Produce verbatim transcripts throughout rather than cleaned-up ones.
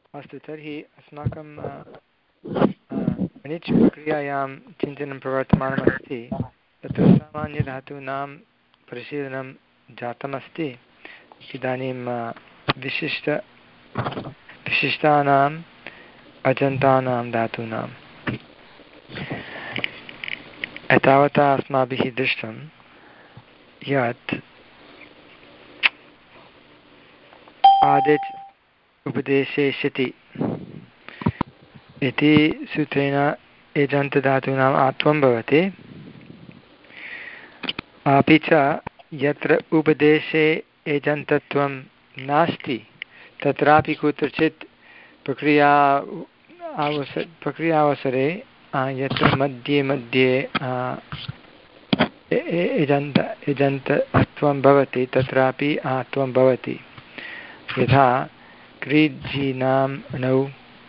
अस्तु तर्हि अस्माकं अनिच् प्रक्रियायां चिन्तनं प्रवर्तमानमस्ति तत्र सामान्यधातूनां परिशीलनं जातमस्ति इदानीं विशिष्ट विशिष्टानाम् अजन्तानां धातूनाम् एतावता अस्माभिः दृष्टं यत् आदिच् उपदेशे शिति इति सूत्रेण एजन्तधातूनाम् आत्वं भवति अपि च यत्र उपदेशे एजन्तत्वं नास्ति तत्रापि कुत्रचित् प्रक्रिया अवस प्रक्रियावसरे यत्र मध्ये मध्ये एजन्त एजन्तत्वं भवति तत्रापि आत्वं भवति यथा क्रीजीनां णौ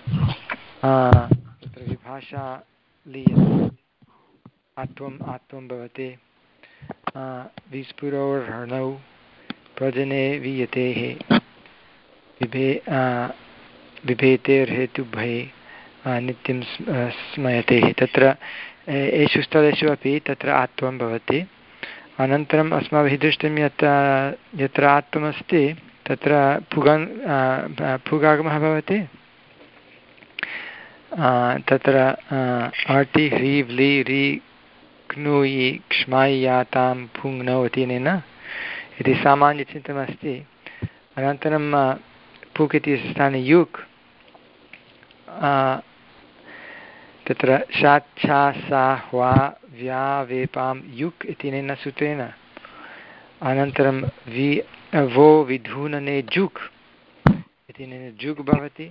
तत्र विभाषा लीयते आत्वम् आत्वं भवति विस्फुरोर्हणौ प्रजने वीयतेः विभे बिभेतेर्हेतुभये नित्यं स्मयते तत्र एषु स्थलेषु अपि तत्र आत्वं भवति अनन्तरम् अस्माभिः दृष्टं यत् यत्र आत्वमस्ति तत्र पुगन् पुगागमः भवति तत्र आर्टि ह्रीव् लि रि क्नुयि क्ष्मायि यातां पुङ्नौ इत्यनेन इति सामान्यचिन्तनमस्ति अनन्तरं पुक् इति स्थाने युक् तत्र शात् छा सा ह्वा व्या वेपां युक् इत्यनेन सूत्रेण अनन्तरं वि वो विधूनने जुक् इत्यनेन जुक् भवति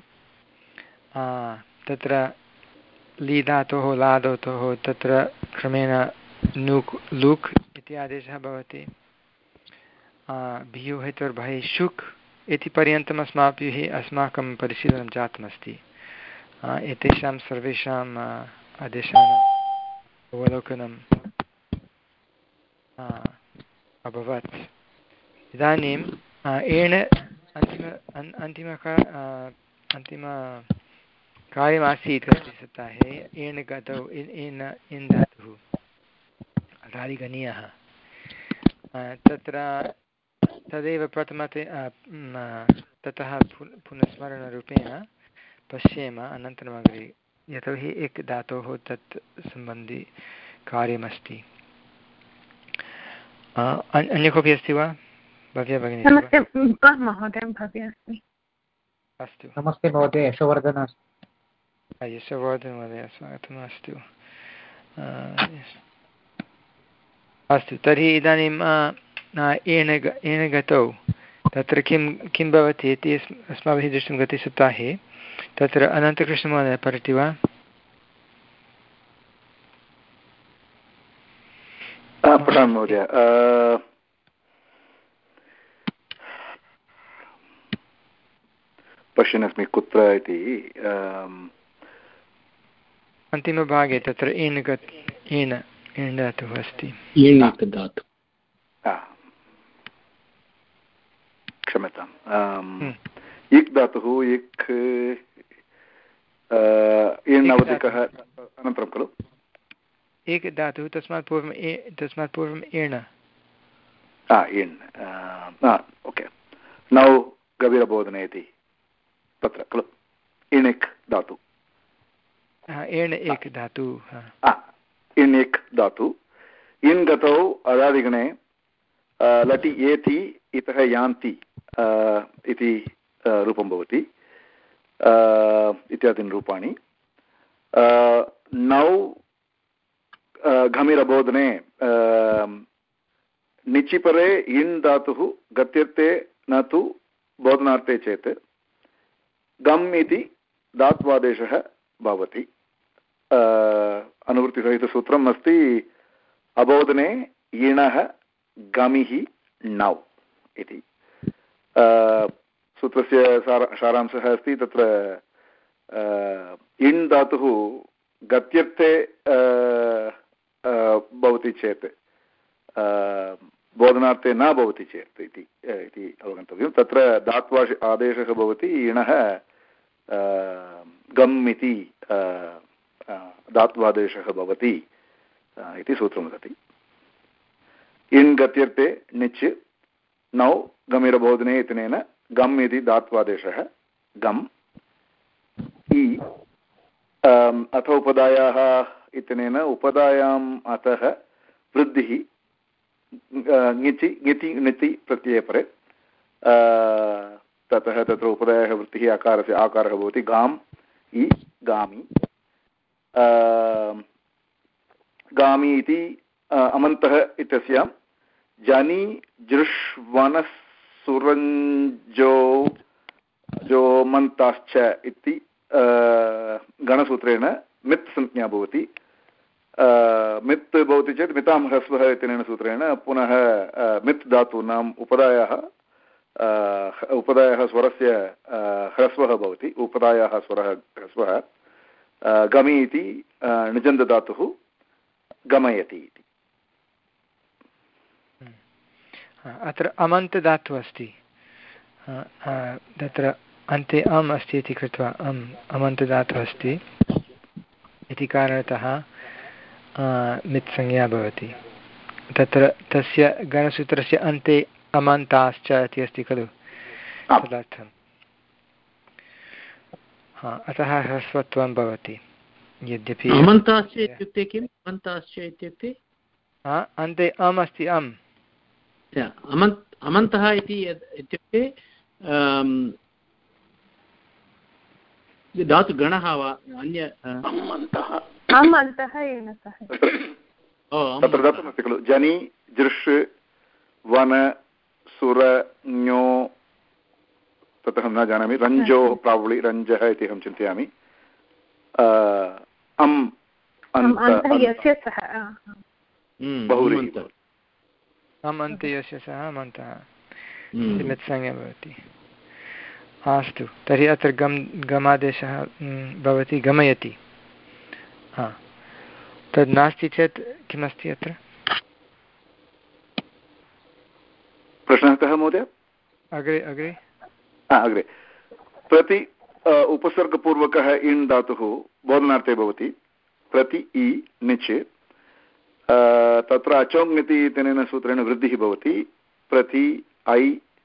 तत्र ली धातोः ला धातोः तत्र क्रमेण नुक् लुक् इति आदेशः भवति भियुः हेतुर्भये शुक् इति पर्यन्तम् अस्माभिः अस्माकं परिशीलनं जातमस्ति एतेषां सर्वेषाम् आदेशानाम् अवलोकनम् अभवत् इदानीम् एण अन्तिम अन्तिम अन्तिम कार्यमासीत् गते सप्ताहे एण गतौ एन इन् धातुः धारिगणीयः तत्र तदेव प्रथमते ततः पुनस्मरणरूपेण पश्येम अनन्तरम् अग्रे यतोहि एक धातोः तत् सम्बन्धि कार्यमस्ति अन्य कोऽपि अस्ति वा भव्या भगिनी अस्तु नमस्ते महोदय यशोवर्धन यशोवर्धन महोदय स्वागतम् अस्तु अस्तु तर्हि इदानीम् एण एण गतौ तत्र किं किं भवति इति अस्माभिः दृष्टं गते सप्ताहे तत्र अनन्तकृष्णमहोदय पठति वा पठामि महोदय पश्यन्नस्मि कुत्र इति अन्तिमभागे तत्र एन् गत् एन् एन् धातुः अस्ति क्षम्यताम् इक् धातुः इक् एण् अवधिकः अनन्तरं खलु एक धातुः तस्मात् पूर्वम् ए तस्मात् पूर्वम् एण एण् ओके नौ गभीरबोधने इति तत्र खलु इणिक् धातु एण् एक धातु इन् इक् धातु इन् गतौ अदादिगणे लटि एति इतः यान्ति इति रूपं भवति इत्यादीनि रूपाणि नौ घमिरबोधने निचिपरे इन् धातुः गत्यर्थे न तु बोधनार्थे चेत् गम् इति धात्वादेशः भवति अनुवृत्तिसहितसूत्रम् अस्ति अबोधने इणः गमिः नौ इति सूत्रस्य सार सारांशः अस्ति तत्र इण् धातुः गत्यर्थे भवति चेत् बोधनार्थे न भवति चेत् इति अवगन्तव्यं तत्र धात्वा आदेशः भवति इणः गम् इति धात्वादेशः भवति इति सूत्रं वदति। इन् गत्यर्थे निच् नौ गमिरबोधने इत्यनेन गम् इति धात्वादेशः गम् इ अथ उपधायाः इत्यनेन उपधायाम् अतः वृद्धिः ङिचि ङिति ङिति प्रत्ययपरे ततः तत्र उपधायाः वृत्तिः आकारस्य आकारः भवति गाम् इ गामि गामि इति अमन्तः इत्यस्यां जनि जृष्वनः सुरञ्जो जो मन्ताश्च इति गणसूत्रेण मित् संज्ञा भवति। मित् भवति चेत् मितां ह्रस्वः इत्यनेन सूत्रेण पुनः मित् धातूनाम् उपधायाः उपधायाः स्वरस्य ह्रस्वः भवति। उपधायाः स्वरः ह्रस्वः गमि इति निजन्तधातुः गमयति इति। अत्र अमन्तधातुः अस्ति, तत्र अन्ते अम् अस्ति इति कृत्वा अम् अमन्तधातुः अस्ति इति कारणतः मित्संज्ञा भवति। तत्र तस्य गणसूत्रस्य अन्ते अमन्ताश्च इति अस्ति खलु, तदर्थं हा अतः ह्रस्वत्वं भवति। यद्यपि अमन्ताश्च इत्युक्ते किम्? अमन्ताश्च इत्युक्ते अन्ते अम् अस्ति अम् अमन्त अमन्तः इति इत्युक्ते धातुगणः वा अन्य तत्र दत्तमस्ति खलु जनि जृष् वन सुर ञो तत् अहं न जानामि रञ्जोः प्राब्लि रञ्जः इति अहं चिन्तयामि अम् बहुव्रीहि अम् अन्ते यस्य सः अमन्तः मित्संज्ञा भवति। अस्तु, तर्हि अत्र गम् गमादेशः भवति गमयति। हा तद् नास्ति चेत् किमस्ति अत्र प्रश्नः कः महोदय? अग्रे अग्रे अग्रे प्रति उपसर्गपूर्वकः इण् धातुः बोधनार्थे भवति। प्रति इ निच् तत्र अचोङ् इत्यनेन सूत्रेण वृद्धिः भवति। प्रति ऐ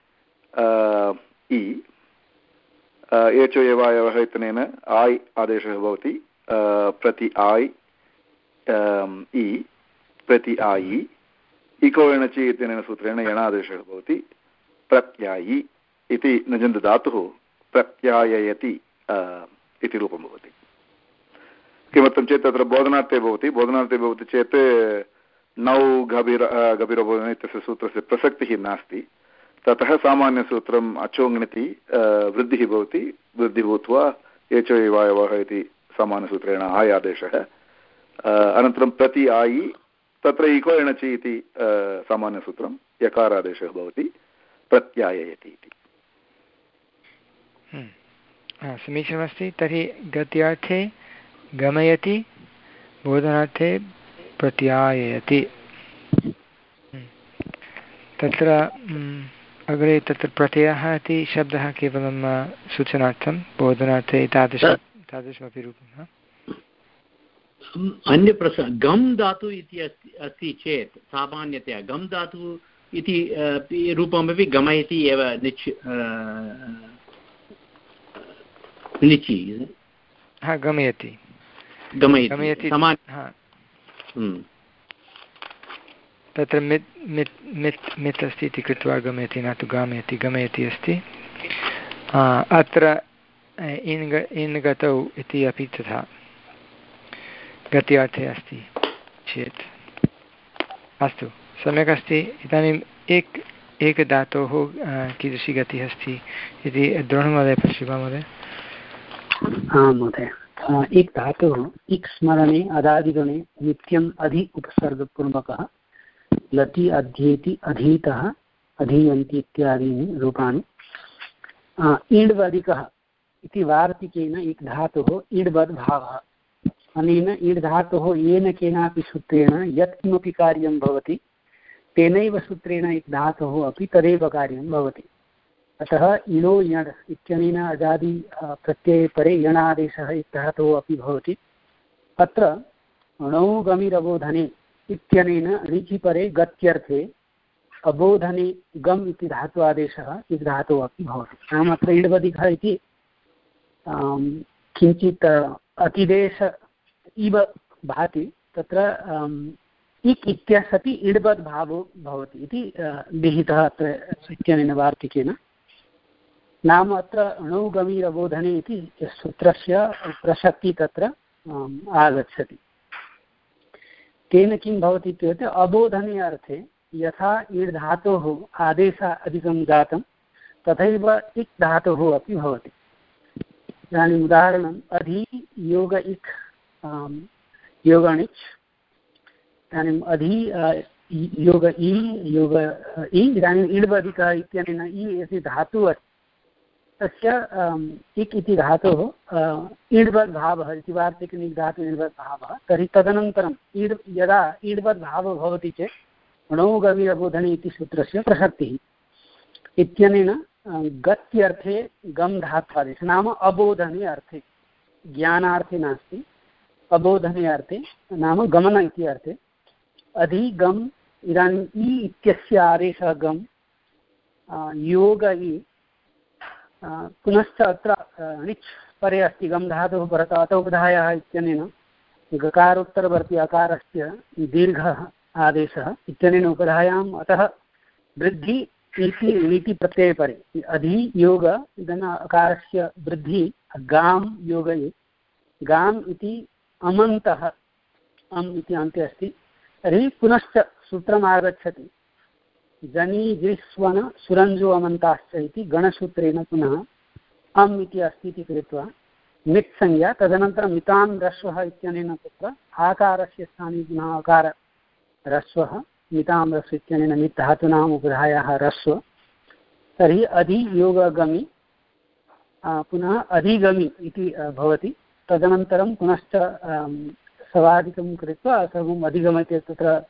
इ एचो एवायवः इत्यनेन आय् आदेशः भवति। प्रति आय् इ प्रति आयि इको एणचि इत्यनेन सूत्रेण यणादेशः भवति। प्रत्यायि इति नजन्तधातुः प्रत्याययति इति रूपं भवति। किमर्थं चेत् तत्र बोधनार्थे भवति। बोधनार्थे भवति चेत् नौ गभीर गभीरबोधन इत्यस्य सूत्रस्य प्रसक्तिः नास्ति। ततः सामान्यसूत्रम् अचोङ्णिति वृद्धिः भवति। वृद्धिः भूत्वा एचो एवायवः इति सामान्यसूत्रेण आय् आदेशः। अनन्तरं प्रति आयि तत्र इको एणचि इति सामान्यसूत्रं यकारादेशः भवति। प्रत्याययति इति। समीचीनमस्ति। तर्हि गत्यार्थे गमयति, बोधनार्थे प्रत्याययति। तत्र अग्रे तत्र प्रत्ययः इति शब्दः केवलं सूचनार्थं, बोधनार्थे तादृश तादृशमपि रूपं। अन्यप्रश्नः, गम् धातु इति अस्ति अस्ति चेत् सामान्यतया गम् धातु इति रूपमपि गमयति एव निच् निचि हा गमयति गमयति तत्र मित् मित् मित् मित् अस्ति इति कृत्वा गमयति, न तु गामयति। गमयति अस्ति। अत्र इन् ग इन् गतौ इति अपि तथा गत्यार्थे अस्ति चेत् अस्तु, सम्यक् अस्ति। इदानीम् एक एकधातोः कीदृशी गतिः अस्ति इति द्रोणमहोदय पश्यति वा महोदय? आं महोदय। एक धातुः इक् स्मरणे अदादिगणे नित्यम् अधि उपसर्गपूर्वकः लति अध्येति अधीतः अधीयन्ति इत्यादीनि रूपाणि। ईड्वदिकः इति वार्तिकेन इक् धातुः ईड्वद् भावः। अनेन ईड् धातुः येन केनापि सूत्रेण यत्किमपि कार्यं भवति तेनैव सूत्रेण इक् धातुः अपि तदेव कार्यं भवति। अतः इणो यण् इत्यनेन अजादि प्रत्यये परे यणादेशः इत्यर्थो अपि भवति। अत्र णौ गमिरबोधने इत्यनेन णिचि परे गत्यर्थे अबोधने गम् इति धात्वादेशः इति धातुः अपि भवति। नाम अत्र इडवदिघ इति किञ्चित् अतिदेश इव भाति, तत्र इक् इत्यस्यापि इड्वद् भावो भवति इति विहितः अत्र इत्यनेन वार्तिकेन। नाम अत्र णौ गमिरबोधने इति सूत्रस्य प्रसक्तिः तत्र आगच्छति। तेन किं भवति इत्युक्ते अबोधने अर्थे यथा इड् धातोः आदेशः अधिकं जातं तथैव इक् धातुः अपि भवति। इदानीम् उदाहरणम् अधि योग इक् योगणिच्। इदानीम् अधि योग इ योग इ इदानीम् इड्वदिकः इत्यनेन इ इति धातुः अस्ति, तस्य इक् इति धातोः ईड्वद् भावः इति वार्तिकनि धातुः ईड्वद् भावः। तर्हि तदनन्तरम् ईड् यदा ईड्वद् भावः भवति चेत् णौ गमिरबोधने इति सूत्रस्य प्रसक्तिः। इत्यनेन गत्यर्थे गम् धात्वादेशः, नाम अबोधने अर्थे, ज्ञानार्थे नास्ति, अबोधने अर्थे नाम गमन इति अर्थे। अधि गम्, इदानीम् इ इत्यस्य आदेशः गम्, योग इ, पुनश्च अत्र णिच् परे अस्ति गम् धातुः परतः अतोपधायः इत्यनेन गकारोत्तरवर्ती अकारस्य दीर्घः आदेशः इत्यनेन उपधायाम् अतः वृद्धि इति णिति प्रत्यये परे अधि योग इदम् अकारस्य वृद्धि गाम् योगये गाम् इति अमन्तः अम् इति अन्ते अस्ति। तर्हि पुनश्च सूत्रम् आगच्छति जनि जिस्वन सुरञ्जो अमन्ताश्च इति गणसूत्रेण पुनः अम् इति अस्ति इति कृत्वा मित् संज्ञा, तदनन्तरं मितां रस्वः इत्यनेन तत्र आकारस्य स्थाने पुनः अकार रस्वः, मितां रस्व इत्यनेन मित् धातूनाम् उपधायाः रस्व। तर्हि अधियोगगमि पुनः अधिगमि इति भवति। तदनन्तरं पुनश्च सवादिकं कृत्वा सर्वम् अधिगमयति, तत्र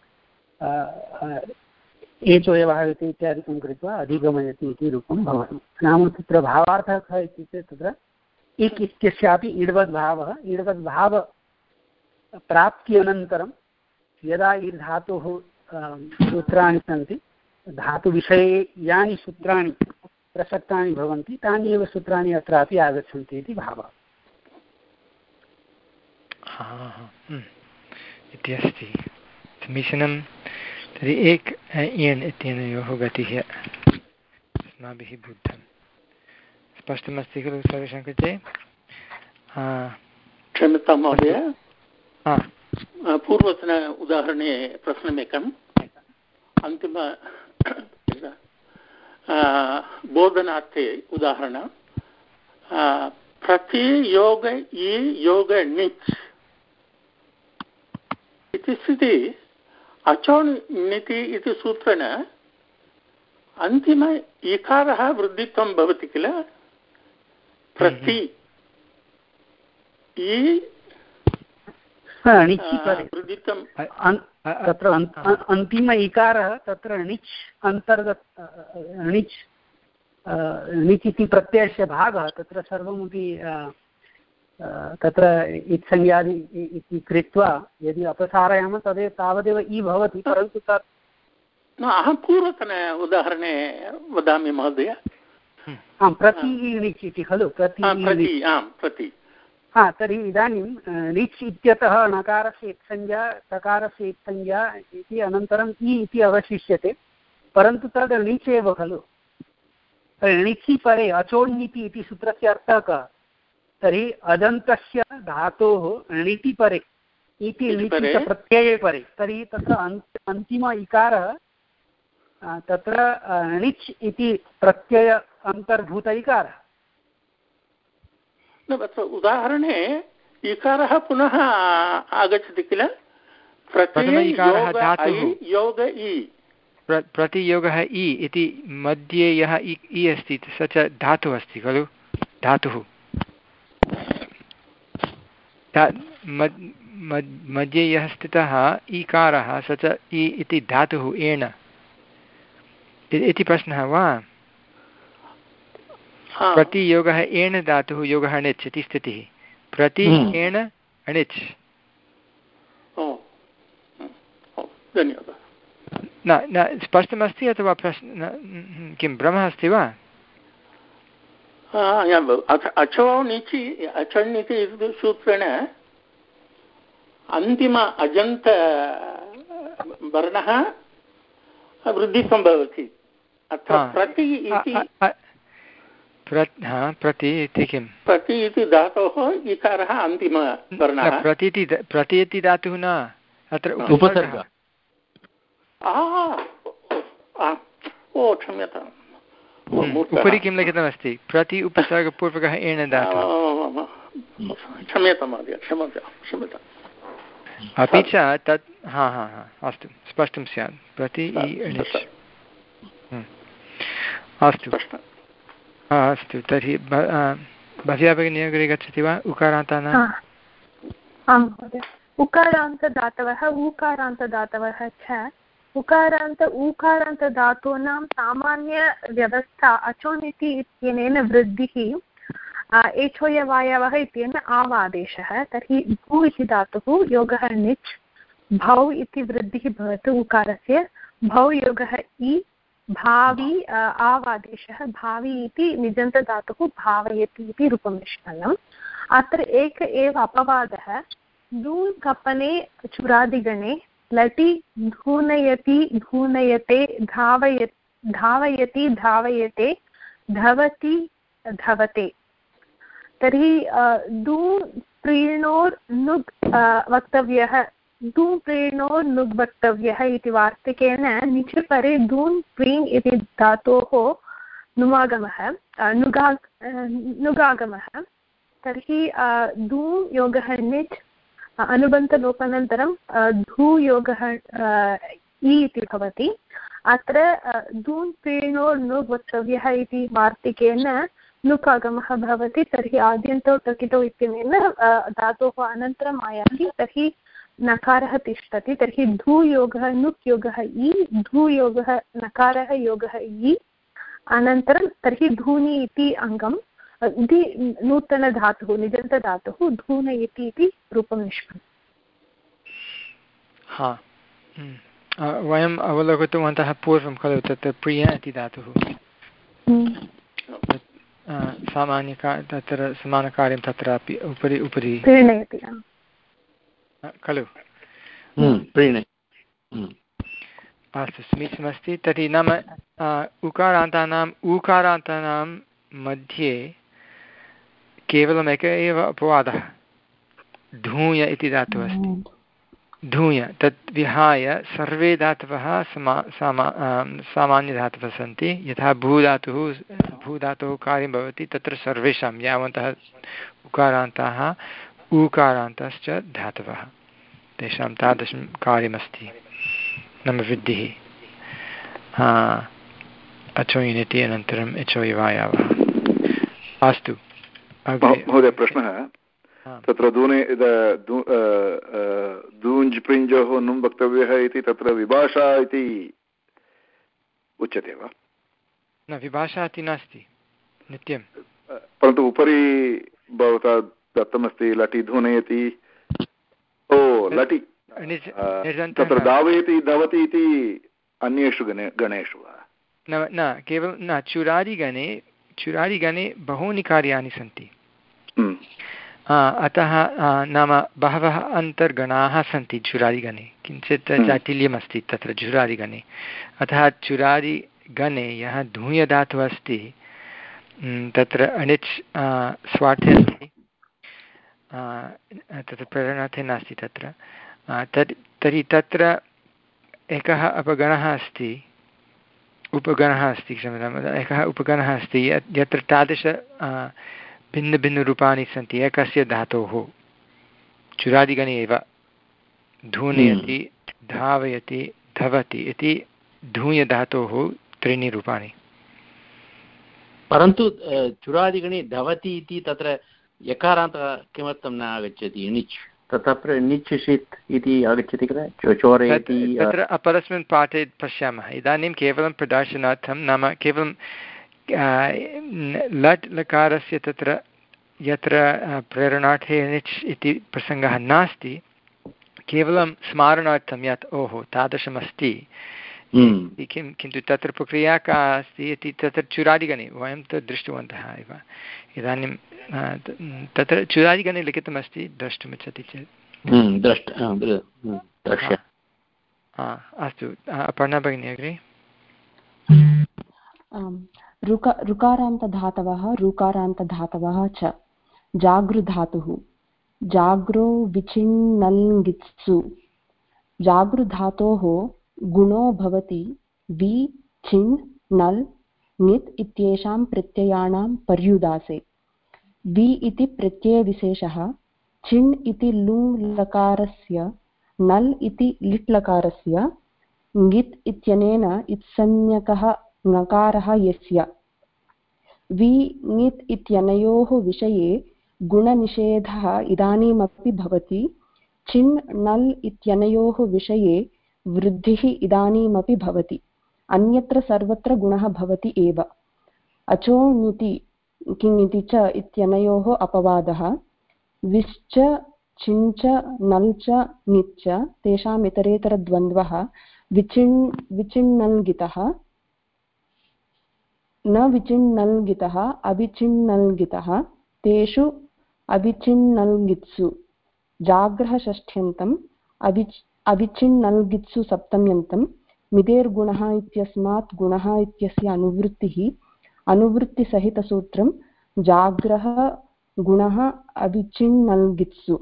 एचो यवाहयति इत्यादिकं कृत्वा अधिगमयति इति रूपं भवति। नाम तत्र भावार्थः कः इत्युक्ते तत्र इक् इत्यस्यापि इड्वद् भावः, इड्वद् भाव प्राप्त्यनन्तरं यदा इड् धातोः सूत्राणि सन्ति, धातुविषये यानि सूत्राणि प्रसक्तानि भवन्ति तानि एव सूत्राणि अत्रापि आगच्छन्ति इति भावः इति अस्ति। समीचीनं। तर्हि एक एन् इत्यनयोः गतिः अस्माभिः बुद्धं स्पष्टमस्ति खलु सर्वेषां कृते? क्षम्यतां महोदय, पूर्वतन उदाहरणे प्रश्नमेकम् अन्तिम बोधनार्थे उदाहरण प्रतियोग इ योग णिच् इति स्थिति अचो णिति इति सूत्रेण अन्तिम इकारः वृद्धित्वं भवति किल। प्रति इ वृद्धित्वं तत्र अन्तिम इकारः तत्र णिच् अन्तर्गत णिच् णिच् इति प्रत्ययस्य भागः तत्र सर्वमपि तत्र इत्संज्ञादि इति कृत्वा यदि अपसारयामः तदेव तावदेव इ भवति, परन्तु तत् न अहं पूर्वतन उदाहरणे वदामि महोदय। आं प्रति णिच् इति खलु, प्रति आं प्रति। हा, तर्हि इदानीं णिच् इत्यतः णकारस्य इत्संज्ञा तकारस्य इत्संज्ञा इति अनन्तरम् इ इति अवशिष्यते, परन्तु तद् णिच् एव खलु। णिचि परे अचोण्णिति इति सूत्रस्य अर्थः कः? तर्हि अदन्तस्य धातोः णिति परे इति णिति प्रत्यये परे, तर्हि तत्र अन्तिम इकारः तत्र णिच् इति प्रत्यय अन्तर्भूत इकारः। अत्र उदाहरणे इकारः पुनः आगच्छति किल। योग इ प्रतियोगः इ इति मध्ये यः इ अस्ति स च धातुः अस्ति खलु, धातुः मध्ये यः स्थितः ईकारः स च इ इति धातुः एण इति प्रश्नः वा? प्रतियोगः एण धातुः योगः णिच् इति स्थितिः प्रति एण अणिच् धन्यवादः न न स्पष्टमस्ति अथवा प्रश्न किं भ्रमः अस्ति वा अचौनिचि अचण्णिति सूत्रेण अन्तिम अजन्त वर्णः वृद्धित्वं भवति अत्र प्रति इति प्रति इति किं प्रति इति धातोः इकारः अन्तिमवर्णः प्रति इति प्रति इति धातुः न अत्र उपसर्गः ओ क्षम्यताम् उपरि किं लिखितमस्ति प्रति उपसर्गपूर्वकः एण धातुः क्षम्यतां महोदय क्षम्यतां क्षम्यताम् अपि च तत् हा हा हा अस्तु स्पष्टं स्यात् प्रति अस्तु अस्तु तर्हि भव्या भगिनी अग्रे गच्छति वा उकारान्तानाम् आं महोदय उकारान्तदातवः ऊकारान्तदातवः च उकारान्त ऊकारान्तधातूनां सामान्यव्यवस्था अचोनिति इत्यनेन वृद्धिः एचोयवायवः इत्यनेन आवादेशः तर्हि भू इति धातुः योगः णिच् भौ इति वृद्धिः भवति उकारस्य भौ योगः इ भावी आवादेशः भावी इति निजन्तधातुः भावयति इति रूपमिष्टनम् अत्र एक एव अपवादः दून् कपने चुरादिगणे लटि धूनयति धूनयते धावय धावयति धावयते धवति धवते तर्हि दू प्रीणोर् नुग् वक्तव्यः दू प्रीणोर् नुग् वक्तव्यः इति वार्तिकेन निच परे दून् प्रीङ् इति धातोः नुमागमः नुगा नुगागमः तर्हि दू योगः णिच् अनुबन्धलोपानन्तरं धूयोगः इ इति भवति अत्र दून् प्रीणोर् नुग् वक्तव्यः इति वार्तिकेन नुक् आगमः भवति तर्हि आद्यन्तौ टकितौ इत्यनेन धातोः अनन्तरम् आयाति तर्हि नकारः तिष्ठति तर्हि धूयोगः नुक् योगः इ धूयोगः नकारः योगः इ अनन्तरं तर्हि धूनि इति अङ्गम् इति नूतनधातुः निजन्तधातुः धूनयति इति रूपं निष्पन्नम् हा वयम् अवलोकितवन्तः पूर्वं खलु तत् प्रिय इति धातुः सामान्यका तत्र समानकार्यं तत्रापि उपरि उपरि प्रीणयति खलु अस्तु समीचीनमस्ति तर्हि नाम उकारान्तानाम् ऊकारान्तानां मध्ये केवलम् एक एव अपवादः धूय इति धातुः अस्ति धूय तत् विहाय सर्वे धातवः समा सामा सामान्यधातवः सन्ति यथा भूधातुः भूधातुः कार्यं भवति तत्र सर्वेषां यावन्तः उकारान्ताः ऊकारान्तश्च धातवः तेषां तादृशं कार्यमस्ति नाम वृद्धिः अचोयिनिति अनन्तरम् एचोयवायावः अस्तु महोदय प्रश्नः तत्र दूने दूञ् प्रिञ्जोः नुं वक्तव्यः इति तत्र विभाषा इति उच्यते वा न विभाषा इति नास्ति नित्यं परन्तु उपरि भवता दत्तमस्ति लटि धूनयति ओ लटि तत्र धावयति धवति इति अन्येषु गणे गणेषु वा न न केवलं न चुरादिगणे चुरादिगणे बहूनि कार्याणि सन्ति अतः नाम बहवः अन्तर्गणाः सन्ति चुरादिगणे किञ्चित् चाटिल्यमस्ति तत्र चुरादिगणे अतः चुरादिगणे यः धूयधातुः अस्ति तत्र अणिच् स्वार्थे अस्ति तत्र प्रेरणार्थे नास्ति तत्र तर् तर्हि तत्र एकः अपगणः अस्ति उपगणः अस्ति क्षम्यताम् एकः उपगणः अस्ति यत्र तादृश भिन्नभिन्नरूपाणि सन्ति एकस्य धातोः चुरादिगणे एव धूनयति धावयति धवति इति धूयधातोः त्रीणि रूपाणि परन्तु चुरादिगणे धवति इति तत्र यकारान्तः किमर्थं न आगच्छति णिच् तत्र णिच् षित् इति आगच्छति किल चोरयति तत्र अपरस्मिन् पाठे पश्यामः इदानीं केवलं प्रदर्शनार्थं नाम केवलं लट् लकारस्य तत्र यत्र प्रेरणार्थे निच् इति प्रसङ्गः नास्ति, केवलं स्मारणार्थं यत् ओहो तादृशमस्ति किं, किन्तु तत्र प्रक्रिया का अस्ति इति तत्र चुरादिगणे वयं तत् दृष्टवन्तः एव। इदानीं तत्र चुरादिगणे लिखितमस्ति, द्रष्टुमिच्छति चेत् अस्तु। अपर्णा भगिनी अग्रे। ऋका ऋकारान्तधातवः ऋकारान्तधातवः च जागृधातुः जाग्रो विचिन्नल् जागृधातोः गुणो भवति वि छिन् नल् ङित् इत्येषां प्रत्ययानां पर्युदासे। वि इति प्रत्ययविशेषः, छिन् इति लुङ् लकारस्य, नल् इति लिट् लकारस्य, ङित् इत्यनेन इत्संज्ञकः ङकारः यस्य। वि ङित् इत्यनयोः विषये गुणनिषेधः इदानीमपि भवति। छिन् नल् इत्यनयोः विषये वृद्धिः इदानीमपि भवति। अन्यत्र सर्वत्र गुणः भवति एव। अचो ङिति किङिति च इत्यनयोः अपवादः। विश्च छिञ्च नल् च ङिच्च तेषाम् इतरेतरद्वन्द्वः विचिन् विचिन्नल्गितः न विचिन्नल्गितः अविचिन्नल्गितः तेषु अविचिन्नल्गित्सु जाग्रह षष्ठ्यन्तम् अविच् अविचिन्नल्गित्सु सप्तम्यन्तं। मिदेर्गुणः इत्यस्मात् गुणः इत्यस्य अनुवृत्तिः अनुवृत्तिसहितसूत्रं जाग्रह गुणः अविचिन्नल्गित्सु।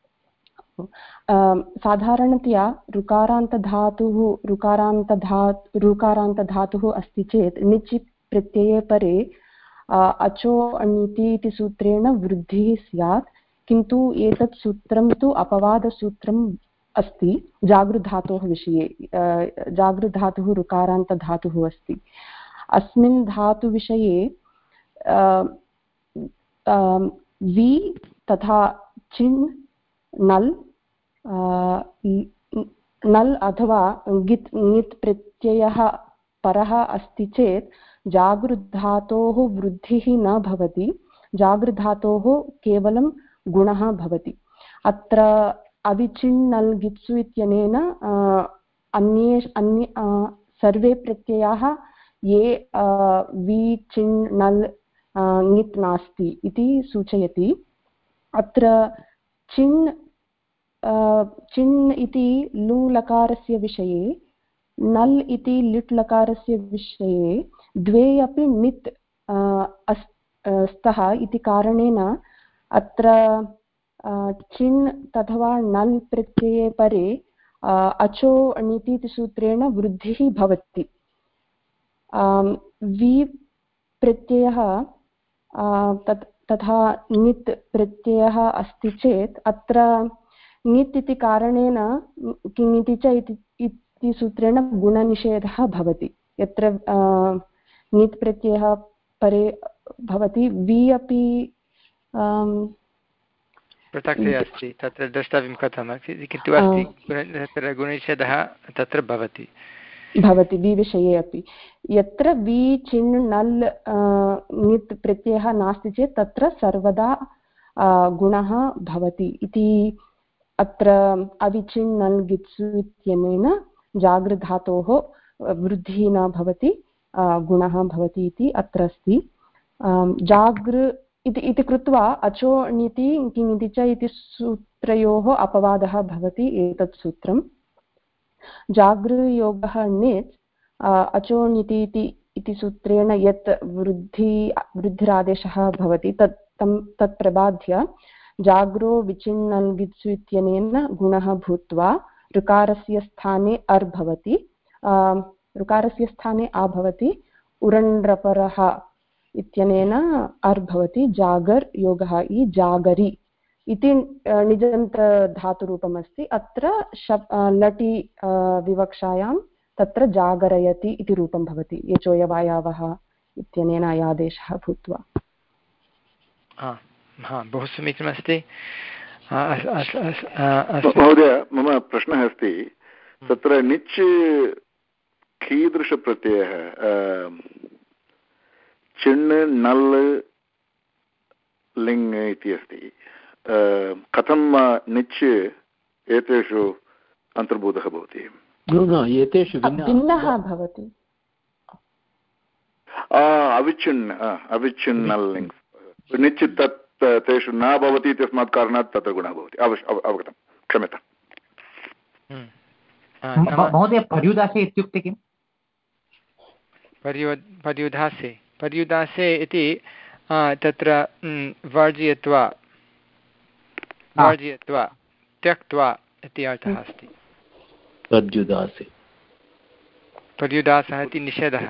साधारणतया ऋकारान्तधातुः ऋकारान्तधा ऋकारान्तधातुः अस्ति चेत् निचि प्रत्यये परे अचो अणिति इति सूत्रेण वृद्धिः स्यात्, किन्तु एतत् सूत्रं तु अपवादसूत्रम् अस्ति जागृधातोः विषये। जागृधातुः ऋकारान्तधातुः अस्ति। अस्मिन् धातुविषये वि तथा चिन् नल् नल् अथवा ङित् ङित् प्रत्ययः परः अस्ति चेत् जागृधातोः वृद्धिः न भवति, जागृधातोः केवलं गुणः भवति। अत्र अविचिन्नल्गित्सु इत्यनेन अन्ये अन्ये सर्वे प्रत्ययाः ये वि चिन् नल् ङित् नास्ति इति सूचयति। अत्र चिन् चिन् इति लुङ् लकारस्य विषये, नल् इति लिट् लकारस्य विषये द्वे अपि णित् स्तः इति कारणेन अत्र चिन् तथवा नल् प्रत्यये परे अचो णिति इति सूत्रेण वृद्धिः भवति। वि प्रत्ययः तत् तथा ङित् प्रत्ययः अस्ति चेत् अत्र ङित् इति कारणेन किङिति च इति सूत्रेण गुणनिषेधः भवति। यत्र ङित् प्रत्ययः परे भवति, वि अपि पृथक्तया अस्ति, तत्र द्रष्टव्यं कथम् किन्तु अस्ति, तत्र गुणनिषेधः तत्र भवति भवति वि विषये अपि। यत्र वि चिन् नल् ङित् प्रत्ययः नास्ति चेत् तत्र सर्वदा गुणः भवति इति अत्र अविचिन्नल्गित्सु इत्यनेन जागृधातोः वृद्धिः न भवति, गुणः भवति इति अत्र अस्ति। जागृ इति इति कृत्वा अचो णिति किङिति च इति सूत्रयोः अपवादः भवति एतत् सूत्रं। जागृयोगः णित् अचो णिति इति सूत्रेण यत् वृद्धि वृद्धिरादेशः भवति तत् तं तत् प्रबाध्य जाग्रो विचिन्नल्गित्सु इत्यनेन गुणः भूत्वा ऋकारस्य स्थाने अर् भवति। ऋकारस्य स्थाने आ भवति, उरण्ड्रपरः इत्यनेन अर् भवति, जागर् योगः इ जागरि इति निजन्तधातुरूपम् अस्ति। अत्र शप् लटि विवक्षायां तत्र जागरयति इति रूपं भवति, यचोयवायावः इत्यनेन अयादेशः भूत्वा। हा, बहु समीचीनमस्ति महोदय। मम प्रश्नः अस्ति, तत्र निच् कीदृशप्रत्ययः? चिण् नल् लिङ् इति अस्ति। कथं निच् एतेषु अन्तर्भूतः भवति? एतेषु भिन्नः भवति। अविच्छिन् अविच्छिन् नल् लिङ् निच् तत् तेषु न भवति इत्यस्मात् कारणात् तत्र गुणः भवति। अवगतं, क्षम्यताम्। महोदय पर्युदासे इत्युक्ते किम्? पर्यु पर्युदासे पर्युदासे इति तत्र वर्जयित्वा वर्जयित्वा त्यक्त्वा इति अर्थः अस्ति। पर्युदासे पर्युदासः इति निषेधः।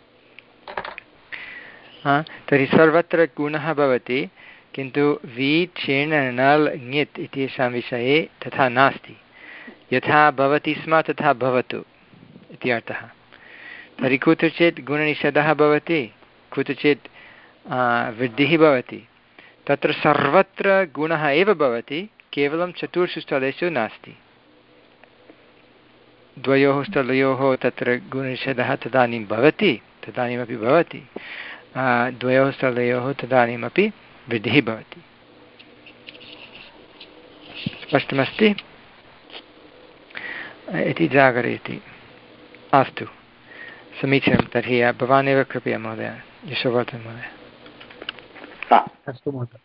तर्हि सर्वत्र गुणः भवति, किन्तु वि चेण नल् ङित् इत्येषां विषये तथा नास्ति। यथा भवति स्म तथा भवतु इति अर्थः। तर्हि कुत्रचित् गुणनिषेधः भवति, कुत्रचित् वृद्धिः भवति। तत्र सर्वत्र गुणः एव भवति, केवलं चतुर्षु स्थलेषु नास्ति। द्वयोः स्थलयोः तत्र गुणनिषेधः तदानीं भवति, तदानीमपि भवति। द्वयोः स्थलयोः तदानीमपि वृद्धिः भवति। स्पष्टमस्ति इति जागरयति। अस्तु, समीचीनं। तर्हि भवान् एव कृपया महोदय, यशोवर्धन महोदय। अस्तु महोदय।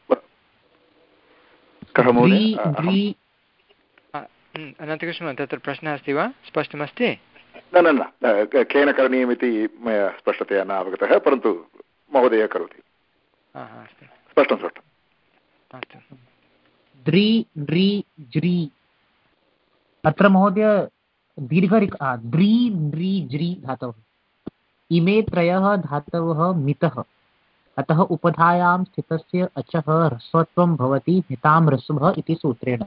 अनन्तकृष्ण, तत्र प्रश्नः अस्ति वा? स्पष्टमस्ति? न न न केन करणीयमिति मया स्पष्टतया न अवगतः, परन्तु महोदय करोति। स्पष्टं स्पष्टम्। अस्तु। द्रि ड्रि ज्रि अत्र महोदय दीर्घ द्रि ड्रि ज्रि धातवः, इमे त्रयः धातवः मितः, अतः उपधायां स्थितस्य अचः ह्रस्वत्वं भवति मितां ह्रस्वः इति सूत्रेण।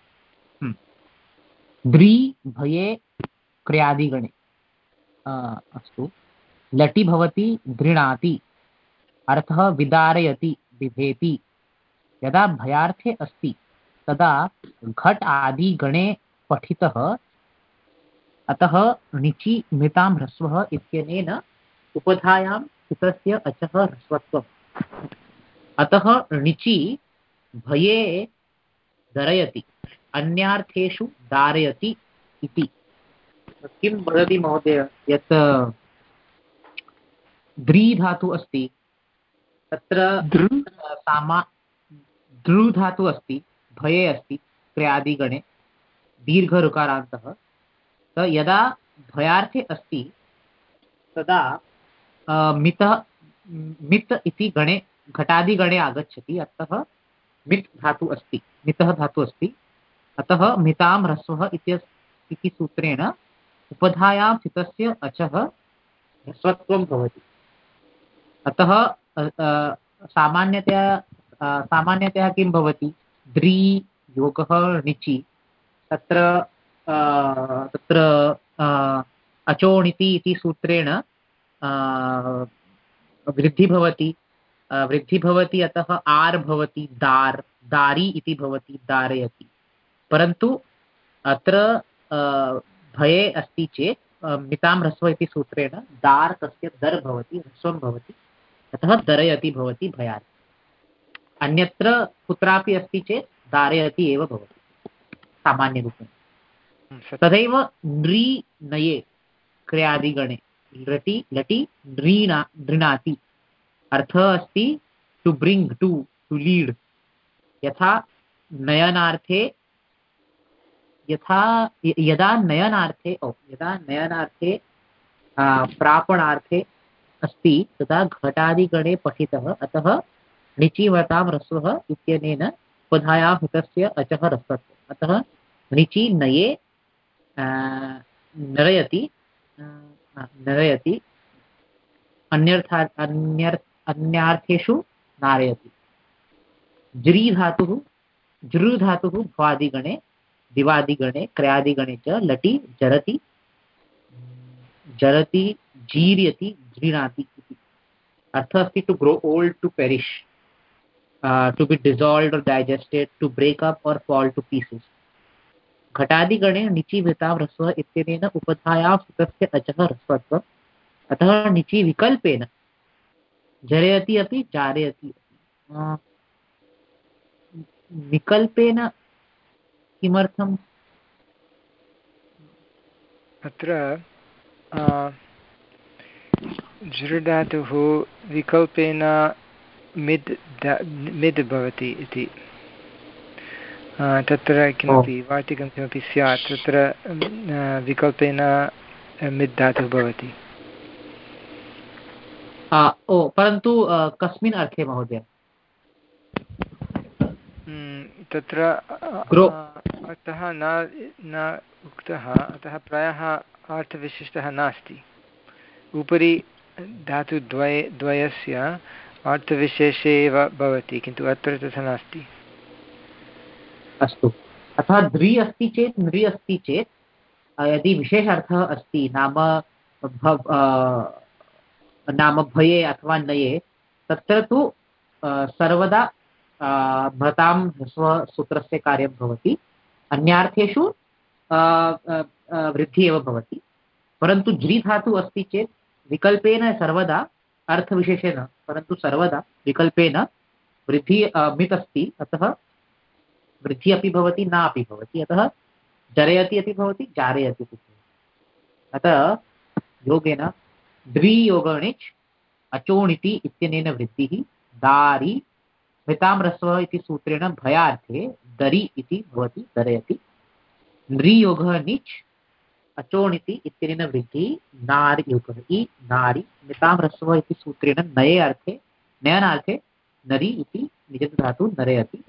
द्रि भये क्रियादिगणे अस्तु। लटि भवति दृणाति, अर्थः विदारयति बिभेति। यदा भयार्थे अस्ति तदा घट आदि गणे पठितः, अतः णिचि मृतां ह्रस्वः इत्यनेन उपधायां स्थितस्य अचः ह्रस्वत्वम्। अतः णिचि भये दरयति, अन्यार्थेषु दारयति इति। किं वदति महोदय, यत् द्रि धातु अस्ति तत्र सामा दृ धातु अस्ति, भये अस्ति क्रियादिगणे दीर्घऋकारान्तः। यदा भयार्थे अस्ति तदा मितः मित् इति गणे घटादिगणे आगच्छति, अतः मित् धातु अस्ति, मितः धातु अस्ति। अतः मितां ह्रस्वः इति सूत्रेण उपधायां स्थितस्य अचः ह्रस्वत्वं भवति। अतः सामान्यतया सामान्यतया किं भवति, द्रि योगः णिचि, तत्र तत्र अचोणिति इति सूत्रेण वृद्धि भवति वृद्धि भवति अतः आर् भवति दार्, दारी इति भवति, दारयति। परन्तु अत्र भये अस्ति चेत् मितां ह्रस्व इति सूत्रेण दार् तस्य दर् भवति, ह्रस्वं भवति, अतः दरयति भवति भयात्। अन्यत्र कुत्रापि अस्ति चेत् दारयति एव भवति सामान्यरूपेण। तथैव नृ नये क्रियादिगणे लटि लटि नृणा नृणाति, अर्थः अस्ति to bring, to to lead. यथा नयनार्थे यथा यदा नयनार्थे ओ यदा नयनार्थे प्रापणार्थे अस्ति तदा घटादिगणे पठितः, अतः णिचिमतां ह्रस्वः इत्यनेन उपधायां हितस्य अचः ह्रस्वत्वम्। अतः णिचि नये नरयति नरयति अन्यर्था अन्यर् अन्यार्थेषु नारयति। ज्रि धातुः जृ धातुः भ्वादिगणे दिवादिगणे क्रियादिगणे च लटि जरति जरति जीर्यति गृह्णाति इति। अर्थः अस्ति to grow old, to perish, to be dissolved और डाइजेस्टेड, टु ब्रेक अप और फॉल टू पीसेस। घटादिगणे णिचि वृतां ह्रस्वः इत्यनेन उपधायां स्थितस्य अचः ह्रस्वत्वम्। अतः णिचि विकल्पेन जरयति अपि चारयति। विकल्पेन किमर्थम्? अत्र जृ धातुः विकल्पेन मिद् मिद् भवति इति। तत्र किमपि वार्तिकं किमपि स्यात् तत्र विकल्पेन मिद् धातुः भवति। ओ परन्तु कस्मिन् अर्थे महोदय? तत्र अर्थः न न उक्तः, अतः प्रायः अर्थविशिष्टः नास्ति। उपरि धातुद्वय द्वयस्य अर्थविशेषे एव भवति, किन्तु अत्र तथा नास्ति। अस्तु, अतः द्रि अस्ति चेत् नृ अस्ति चेत् यदि विशेषार्थः अस्ति नाम भव नाम भये अथवा नये, तत्र तु सर्वदा भतां ह्रस्वसूत्रस्य कार्यं भवति। अन्यार्थेषु वृद्धिः एव भवति। परन्तु ज्रि धातुः अस्ति चेत् विकल्पेन सर्वदा अर्थविशेषेण परन्तु सर्वदा विकल्पेन वृद्धिः मित् अस्ति, अतः वृद्धिः अपि भवति न अपि भवति, अतः जरयति अपि भवति जारयति अपि भवति। अतः योगेन द्वियोगणिच् अचोणिति इत्यनेन वृद्धिः दारि स्मितां ह्रस्वः इति सूत्रेण भयार्थे दरि इति भवति दरयति। नृयोगः निच् अचोणिति इत्यनेन वृद्धिः नारि योगः इ नारि स्मितां ह्रस्वः इति सूत्रेण नये अर्थे नयनार्थे नरि इति निजधातुः नरयति।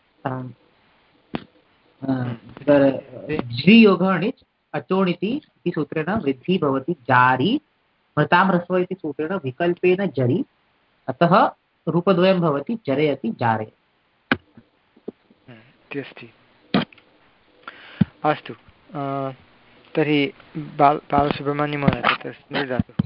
ज्रियोगः निच् अचोणिति इति सूत्रेण वृद्धिः भवति जारि स्मृतां ह्रस्वः इति सूत्रेण विकल्पेन जरि, अतः रूपद्वयं भवति जरयति जारयति। अस्ति। अस्तु, तर्हि बाल बालसुब्रह्मण्यं महोदय तत्र स्मृ धातुः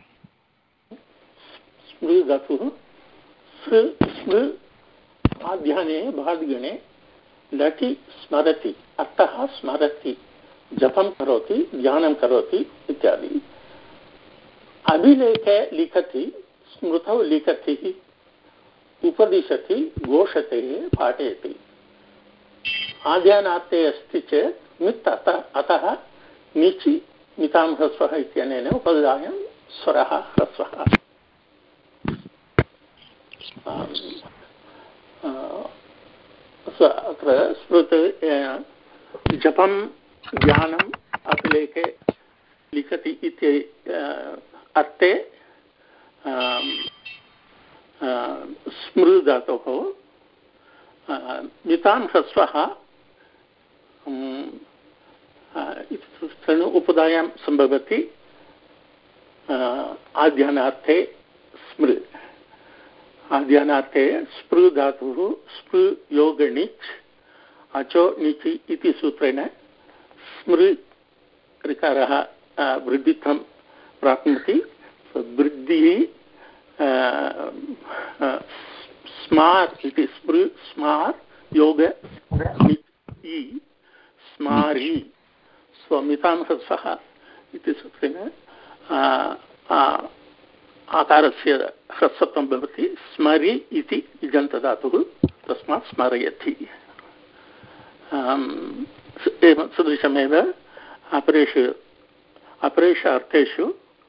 स्मृ धातुः स्मृ स्मृ आध्याने भाद्गणे लटि स्मरति, अर्थः स्मरति, जपं करोति, ध्यानं करोति इत्यादि। अभिलेखे लिखति, स्मृतौ लिखति, उपदिशति, घोषते, पाठयति। आध्यानार्थे अस्ति चेत् मित् अतः अतः निचि मितां ह्रस्वः इत्यनेन उपधायां स्वरः ह्रस्वः। अत्र स्मृते जपं ध्यानम् अभिलेखे लिखति इति अर्थे स्मृ धातोः मितां ह्रस्वः उपधायां सम्भवति आध्यानार्थे स्मृ। आध्यानार्थे स्पृ धातुः स्पृ योगणिच् अचो निचि इति सूत्रेण स्मृ ऋकारः वृद्धित्वं प्राप्नोति। वृद्धिः स्मार् इति स्मृ स्मार् योग इ स्मारि स्वमितां ह्रस्वः इति सूत्रेण आकारस्य ह्रस्वत्वं भवति। स्मरि इति इजन्तधातुः, तस्मात् स्मरयति। एवं सदृशमेव अपरेषु अपरेषु अर्थेषु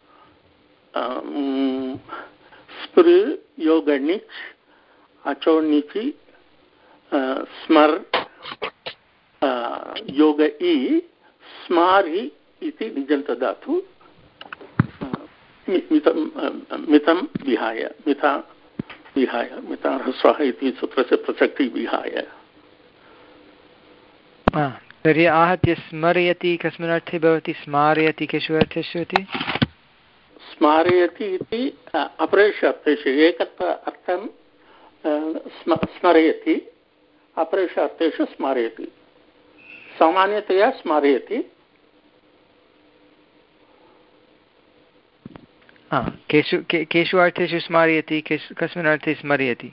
स्पृ योगणिच् अचोणिचि स्मर् योग इ स्मारि इति निजन्तधातु मितं मितं विहाय मिता विहाय मिता ह्रस्वः इति सूत्रस्य प्रसक्तिः विहाय। तर्हि आहत्य स्मरयति कस्मिन् अर्थे भवति? स्मारयति केषु अर्थेषु इति? स्मारयति इति अपरेषु अर्थेषु एकत्र अर्थं स्मरयति, अपरेषु अर्थेषु स्मारयति। सामान्यतया स्मारयति। केषु केषु अर्थेषु स्मारयति, कस्मिन् अर्थे स्मरयति?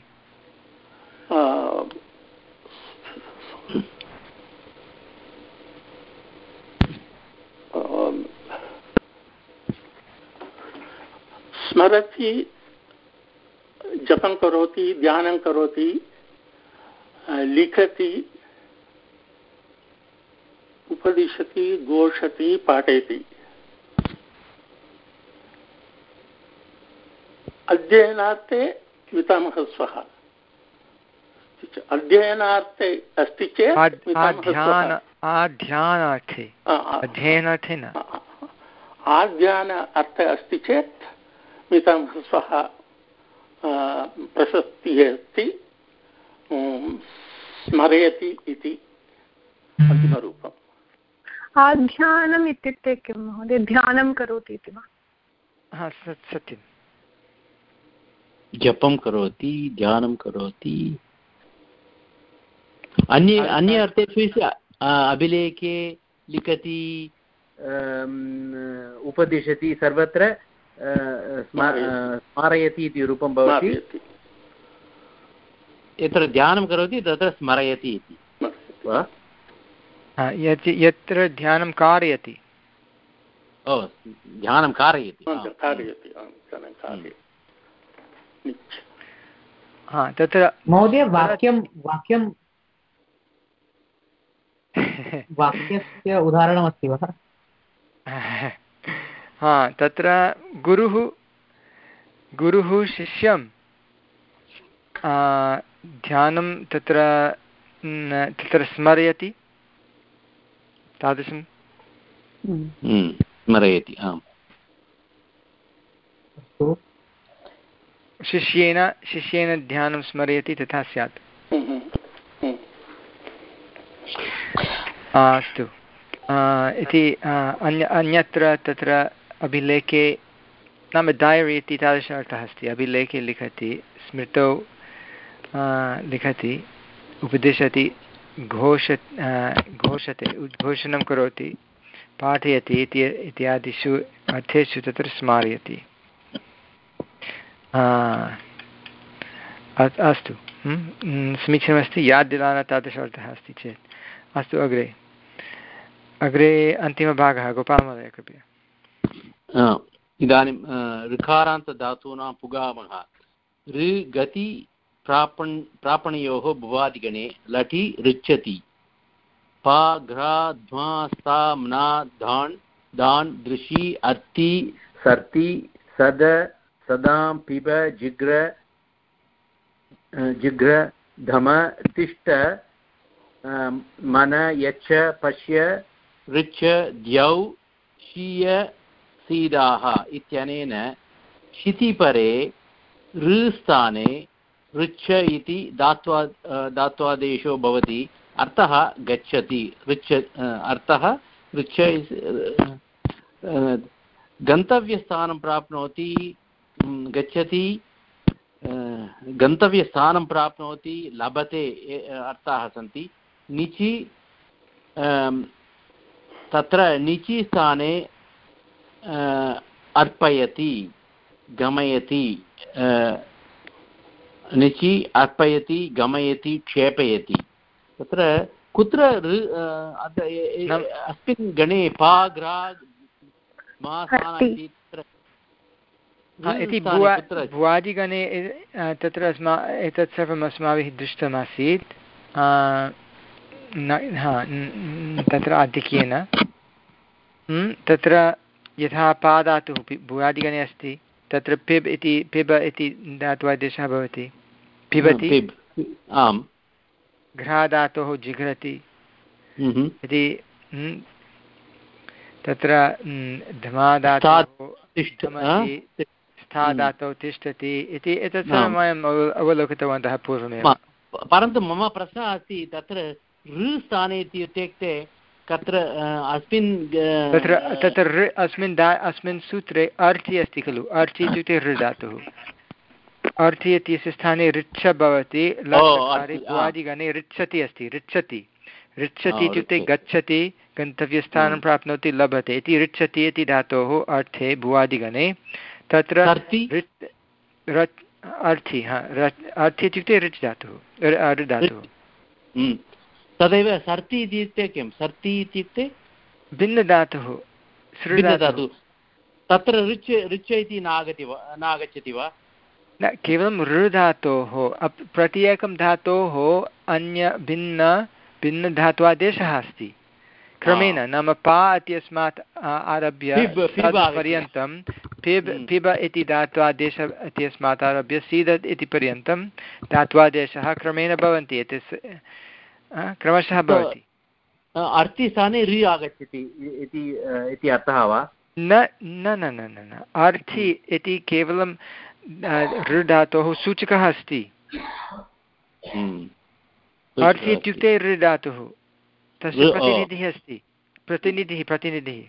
स्मरति जपं करोति, ध्यानं करोति, लिखति, उपदिशति, घोषति, पाठयति। अध्ययनार्थे पितामहस्वः। अध्ययनार्थे अस्ति चेत् आध्यानार्थे अध्ययनार्थे न आध्यान अर्थे अस्ति चेत् पितामहस्वः प्रशस्तिः अस्ति, स्मरयति इति अन्तिमरूपम्। आध्यानम् इत्युक्ते किं महोदय? ध्यानं करोति इति वा? हा सत्यं। जपं करोति, ध्यानं करोति। अन्ये अन्ये अर्थेषु अभिलेखे लिखति, उपदिशति, सर्वत्र स्मारयति इति रूपं भवति। यत्र ध्यानं करोति तत्र स्मरयति इति वा? यत्र ध्यानं कारयति। ओ, ध्यानं कारयति। हा, तत्र महोदय वाक्यं वाक्यं वाक्यस्य उदाहरणमस्ति वा? हा, तत्र गुरुः गुरुः शिष्यं ध्यानं तत्र तत्र स्मरयति, तादृशं स्मरयति। आम्, शिष्येन शिष्येन ध्यानं स्मरयति तथा स्यात्। अस्तु, इति अन्य अन्यत्र तत्र अभिलेखे नाम डैरी इति तादृश अर्थः अस्ति। अभिलेखे लिखति, स्मृतौ लिखति, उपदिशति, घोष घोषते, उद्घोषणं करोति, पाठयति इति इत्यादिषु अर्थेषु तत्र स्मारयति। अस्तु, समीचीनमस्ति। याद् दिलाना तादृश अर्थः अस्ति चेत्। अस्तु, अग्रे अग्रे अन्तिमभागः गोपालमहोदय कृपया। इदानीं ऋकारान्तधातूनां पुगामः। ऋ गति प्रापण् प्रापणयोः भुवादिगणे लटि ऋच्छति। पा घ्रा ध्वा सा म्ना धान् दान् दृशि अर्ति सर्ति सद सदां पिब जिग्र जिग्र धम तिष्ठ मन यच्छ पश्य ऋच्छ द्यौ शीय सीदाः इत्यनेन क्षितिपरे ऋस्थाने ऋच्छ इति धात्वा धात्वादेशो भवति। अर्थः गच्छति। ऋच्छ अर्थः ऋच्छ गन्तव्यस्थानं प्राप्नोति, गच्छति, गन्तव्यस्थानं प्राप्नोति, लभते अर्थाः सन्ति। निचि तत्र निचि स्थाने अर्पयति, गमयति, निचि अर्पयति, गमयति, क्षेपयति। तत्र कुत्र अस्मिन् गणे पा ग्रा मा इति भुवादिगणे तत्र अस्मा एतत् सर्वम् अस्माभिः दृष्टमासीत् तत्र आधिक्येन। तत्र यथा पादातुः भुवादिगणे अस्ति, तत्र पिब् इति पिब इति धात्वादेशः भवति, पिबति। आम्, घ्रा धातोः जिघ्रति इति, तत्र धमा धातोः स्था धातौ तिष्ठति इति। एतत् सर्वं वयम् अवलोकितवन्तः पूर्वमेव। परन्तु मम प्रश्नः अस्ति, तत्र ऋ स्थाने इत्युक्ते तत्र अस्मिन् तत्र तत्र ऋ अस्मिन् दा अस्मिन् सूत्रे अर्थि अस्ति खलु। अर्थि इत्युक्ते ऋ धातुः। अर्थि इत्यस्य स्थाने ऋच्छ भवति। भुवादिगणे ऋच्छति अस्ति। ऋच्छति ऋच्छति इत्युक्ते गच्छति, गन्तव्यस्थानं प्राप्नोति, लभते इति। ऋच्छति इति धातोः अर्थे भुवादिगणे तत्र अर्थि हा अर्थि इत्युक्ते ऋच् धातुः, ऋ धातुः। तदेव सर्ति इत्युक्ते किं? सर्ति इत्युक्ते भिन्नधातुः, भिन्नधातुः। तत्र ऋच् ऋच् इति नागति वा, नागच्छति वा? न केवलं ऋ धातोः प्रत्येकं धातोः अन्य भिन्न भिन्नधात्वादेशः अस्ति क्रमेण नाम पा इत्यस्मात् आरभ्य पर्यन्तं पिब पिब इति धात्वादेश इत्यस्मात् आरभ्य सीदत् इति पर्यन्तं धात्वादेशः क्रमेण भवन्ति एतस्य क्रमशः भवति अर्थस्थाने रि आगच्छति इति अर्थः वा न न न न न अर्थि इति केवलं ऋ धातोः सूचकः अस्ति अर्थि इत्युक्ते ऋ धातुः तस्य प्रतिनिधिः अस्ति प्रतिनिधिः प्रतिनिधिः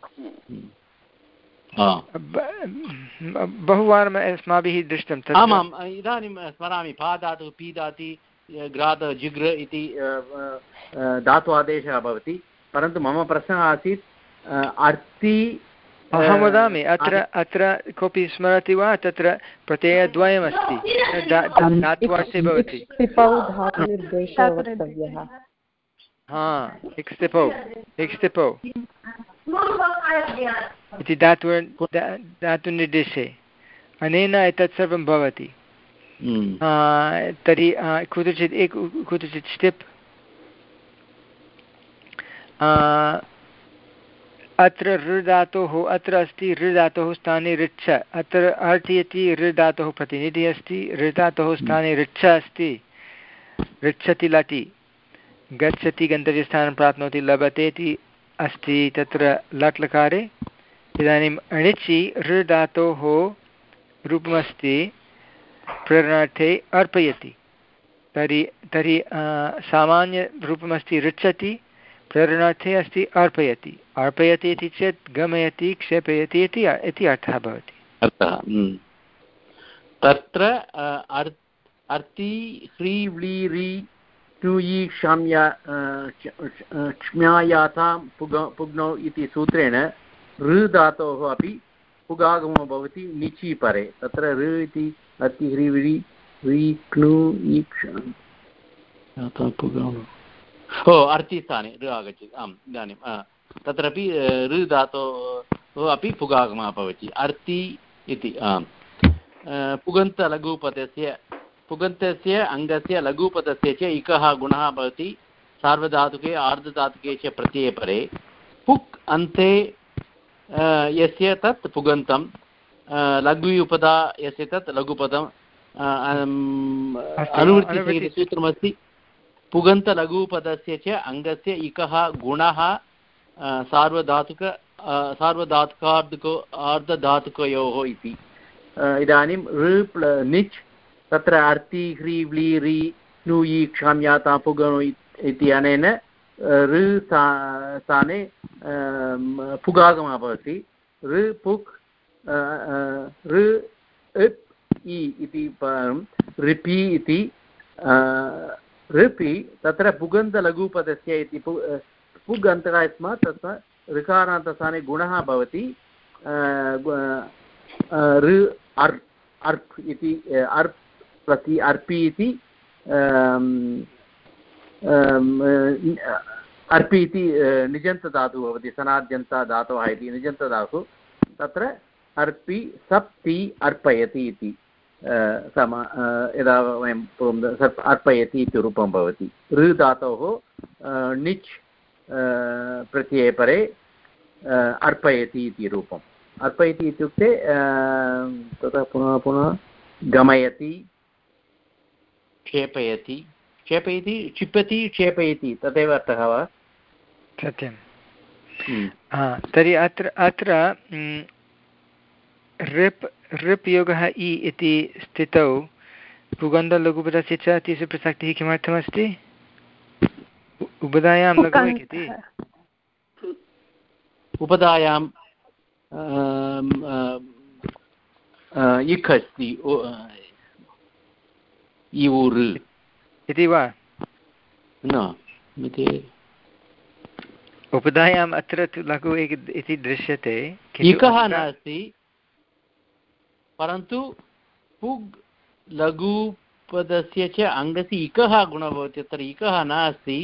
बहुवारम् अस्माभिः दृष्टं आमाम् इदानीं स्मरामि पा धातुः पी धाति ग्राद जिग्र इति धातु आदेशः भवति परन्तु मम प्रश्नः आसीत् अर्थि अहं वदामि अत्र अत्र कोऽपि स्मरति वा तत्र प्रत्ययद्वयमस्ति धात्वार्थे भवति हा इक्स्तिपौ इक्स्तिपौ इति धातु धातुनिर्देशे अनेन एतत् सर्वं भवति तर्हि कुत्रचित् एक कुत्रचित् स्टिप् अत्र ऋ धातोः अत्र अस्ति ऋ धातोः स्थाने ऋच्छ अत्र अर्ति इति ऋ धातोः प्रतिनिधिः अस्ति ऋ धातोः स्थाने ऋच्छ अस्ति ऋच्छति लटि गच्छति गन्तव्यस्थानं प्राप्नोति लभते इति अस्ति तत्र लट् लकारे इदानीम् अणिचि ऋ धातोः रूपमस्ति प्रेरणार्थे अर्पयति तर्हि तर्हि सामान्यरूपमस्ति ऋच्छति प्रेरणार्थे अस्ति अर्पयति अर्पयति इति चेत् गमयति क्षेपयति इति इति अर्थः भवति अर्थः तत्र अर्ति ह्री व्ली रि टुयि क्षम्या क्ष्म्यायातां पुग पुग्नौ इति सूत्रेण ऋ धातोः अपि पुगागमो भवति निचि परे तत्र ऋ इति अर्ति ह्री व्ली रि क्नु ओ अर्थिस्थाने ऋ आगच्छति आम् इदानीं तत्रापि ऋ धातोः अपि पुगागमः भवति अर्ति इति आम् पुगन्तलघुपदस्य पुगन्तस्य अङ्गस्य लघुपदस्य च इकः गुणः भवति सार्वधातुके आर्धधातुके च प्रत्यये परे पुक् अन्ते यस्य तत् पुगन्तं लघु उपदा यस्य तत् लघुपदम् अनुवृत्ति सूत्रमस्ति पुगन्तलघुपदस्य च अङ्गस्य इकः गुणः सार्वधातुक सार्वधातुकार्धको अर्धधातुकयोः इति इदानीं ऋ निच् तत्र अर्ति ह्री व्ली रि नुयि क्षाम्याता पुगणु इति अनेन ऋ स्थाने पुगागमः भवति ऋ पुक् ऋ इप् इ इति ऋपि इति ऋपि तत्र पुगन्तलघुपदस्य इति पुग् अन्तः यस्मात् तत्र ऋकारान्तस्थाने गुणः भवति ऋ अर् अर्प् इति अर्प् प्रति अर्पि इति अर्पि इति निजन्तधातुः भवति सनाद्यन्तधातवः इति निजन्तधातुः तत्र अर्पि सप्ति अर्पयति इति सम यदा वयं अर्पयति इति रूपं भवति ऋ धातोः निच् प्रत्यये परे अर्पयति इति रूपम् अर्पयति इत्युक्ते ततः पुनः पुनः गमयति क्षेपयति क्षेपयति क्षिपति क्षेपयति तदेव अर्थः वा सत्यं तर्हि अत्र अत्र ऋप् ऋप् योगः इ इति स्थितौ पुगन्धलघुपदस्य च अतिशय प्रसक्तिः किमर्थमस्ति उपधायां लघु इति उपधायां इक् अस्ति इति वा न उपधायाम् अत्र तु लघु इति दृश्यते इकः नास्ति परन्तु पुग् लघुपदस्य च अङ्गस्य इकः गुणः भवति तत्र इकः नास्ति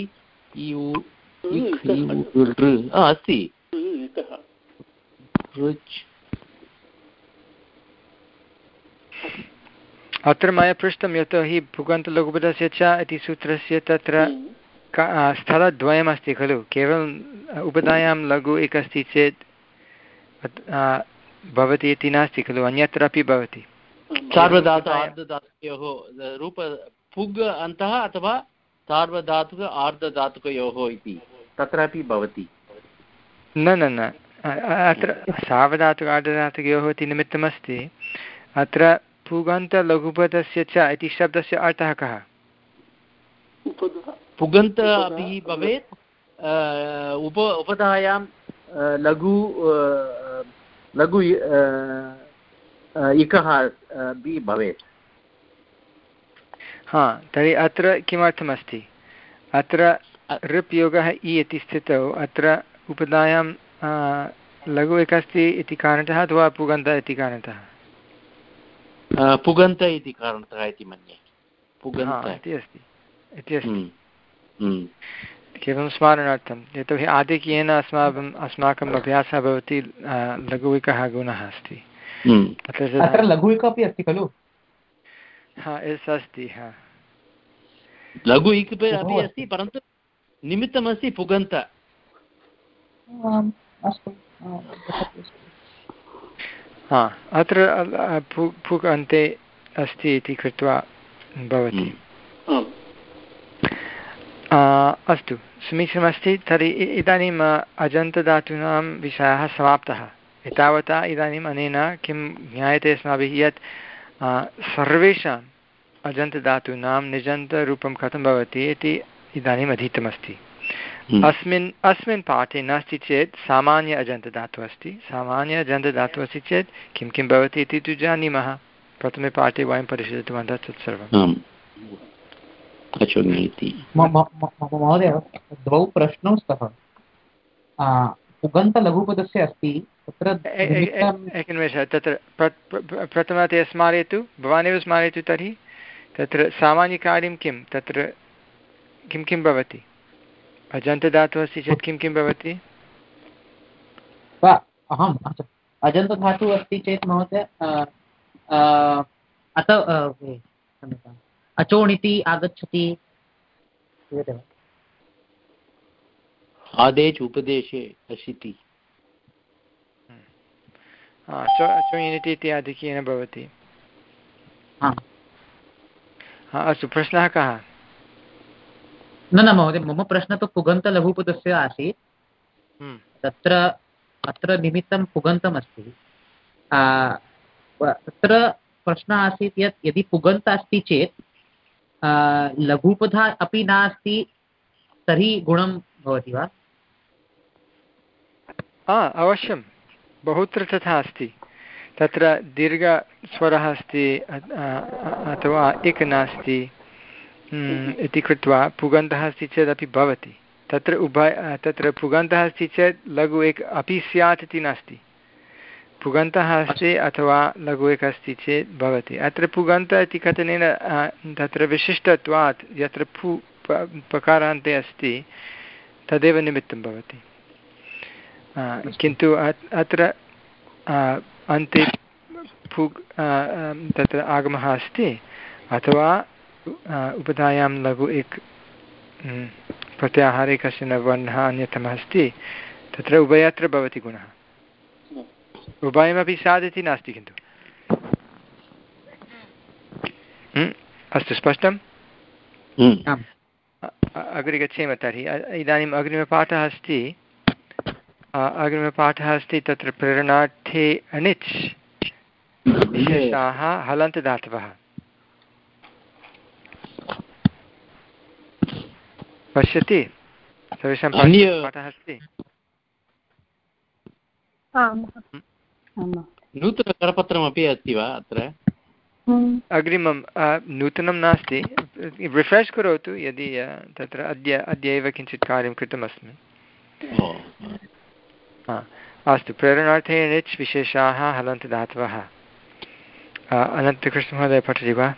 अस्ति अत्र मया पृष्टं यतोहि पुगन्तलघुपदस्य च इति सूत्रस्य तत्र स्थलद्वयमस्ति खलु, केवलम् उपधायां लघु एक अस्ति चेत् भवति इति नास्ति खलु, अन्यत्रापि भवति। सार्वधातु आर्धधातुकयोः रूप पुग् अन्तः अथवा सार्वधातुक आर्धधातुकयोः इति तत्रापि भवति। न न न अत्र सार्वधातुक आर्धधातुकयोः इति निमित्तमस्ति। अत्र पुगन्तलघुपदस्य च इति शब्दस्य अर्थः कः? पुगन्त अपि भवेत्, उप उपधायां लघु लघु इकः अपि भवेत्। हा, तर्हि अत्र किमर्थमस्ति? अत्र ऋप् योगः इ इति स्थितौ अत्र उपधायां लघु एकः अस्ति इति कारणतः अथवा पुगन्त इति कारणतः? पुगन्त इति कारणतः इति मन्ये। पुगन्त इति अस्ति इति अस्ति केवलं स्मारणार्थं, यतोहि आधिक्येन अस्माकम् अस्माकम् अभ्यासः भवति लघु एकः गुणः अस्ति। अत्र लघु एकः अपि अस्ति खलु? हा, एस् अस्ति। हा, लघु इक् अपि अस्ति, परन्तु निमित्तमस्ति पुगन्त। अस्तु, हा, अत्र पुग् अन्ते अस्ति इति कृत्वा भवति। अस्तु, समीचीनमस्ति। तर्हि इदानीम् अजन्तधातूनां विषयः समाप्तः। एतावता इदानीम् अनेन किं ज्ञायते अस्माभिः यत् सर्वेषाम् अजन्तधातूनां निजन्तरूपं कथं भवति इति इदानीम् अधीतमस्ति। अस्मिन् अस्मिन् पाठे नास्ति चेत् सामान्य अजन्तधातुः अस्ति। सामान्य अजन्तधातुः अस्ति चेत् किं किं भवति इति तु जानीमः। प्रथमे पाठे वयं परिशीलितवन्तः तत्सर्वम्। महोदय, द्वौ प्रश्नौ स्तः। पुगन्तलघुपदस्य अस्ति तत्र एकनिमेषः, तत्र प्रथमतया स्मारयतु, भवानेव स्मारयतु। तर्हि तत्र सामान्यकार्यं किं, तत्र किं किं भवति? अजन्तधातुः अस्ति चेत् किं किं भवति? अहम् अजन्तधातुः अस्ति चेत् महोदय अत अचोणिति आगच्छति। आदेश उपदेशे अशिति। अचोणिति इति आधिक्येन भवति। अस्तु, प्रश्नः कः? न न महोदय, मम प्रश्नः तु पुगन्तलघुपदस्य आसीत्। तत्र अत्र निमित्तं पुगन्तमस्ति। तत्र प्रश्नः आसीत् यत् यदि पुगन्त अस्ति चेत् लघुपधा अपि नास्ति तर्हि गुणं भवति वा? अवश्यं, बहुत्र तथा अस्ति। तत्र दीर्घस्वरः अस्ति अथवा इक् नास्ति इति कृत्वा पुगन्तः अस्ति चेदपि भवति। तत्र उभय तत्र पुगन्तः अस्ति चेत् लघु एक अपि स्यात् इति नास्ति। पुगन्तः अस्ति अथवा लघु एक अस्ति चेत् भवति। अत्र पुगन्त इति कथनेन तत्र विशिष्टत्वात् यत्र पु पकारान्ते अस्ति तदेव निमित्तं भवति। किन्तु अत्र अन्ते पुग् तत्र आगमः अस्ति अथवा उपधायां लघु एक प्रत्याहारे कश्चन वर्णः अन्यतमः अस्ति, तत्र उभयत्र भवति गुणः। उभयमपि स्यात् इति नास्ति किन्तु। अस्तु, स्पष्टम्? अग्रे गच्छेम तर्हि। इदानीम् अग्रिमपाठः अस्ति अग्रिमपाठः अस्ति तत्र प्रेरणार्थे अनिच् विशेषाः हलन्तदातवः। पश्यति सर्वेषां पाठः अस्ति। नूतनकरपत्रमपि अस्ति वा अत्र? अग्रिमं नूतनं नास्ति, रिफ्रेश् करोतु यदि तत्र अद्य अद्य एव किञ्चित् कार्यं कृतमस्मि। अस्तु, प्रेरणार्थे निच् विशेषाः हलन्तदातवः। अनन्तकृष्णमहोदय पठति वा?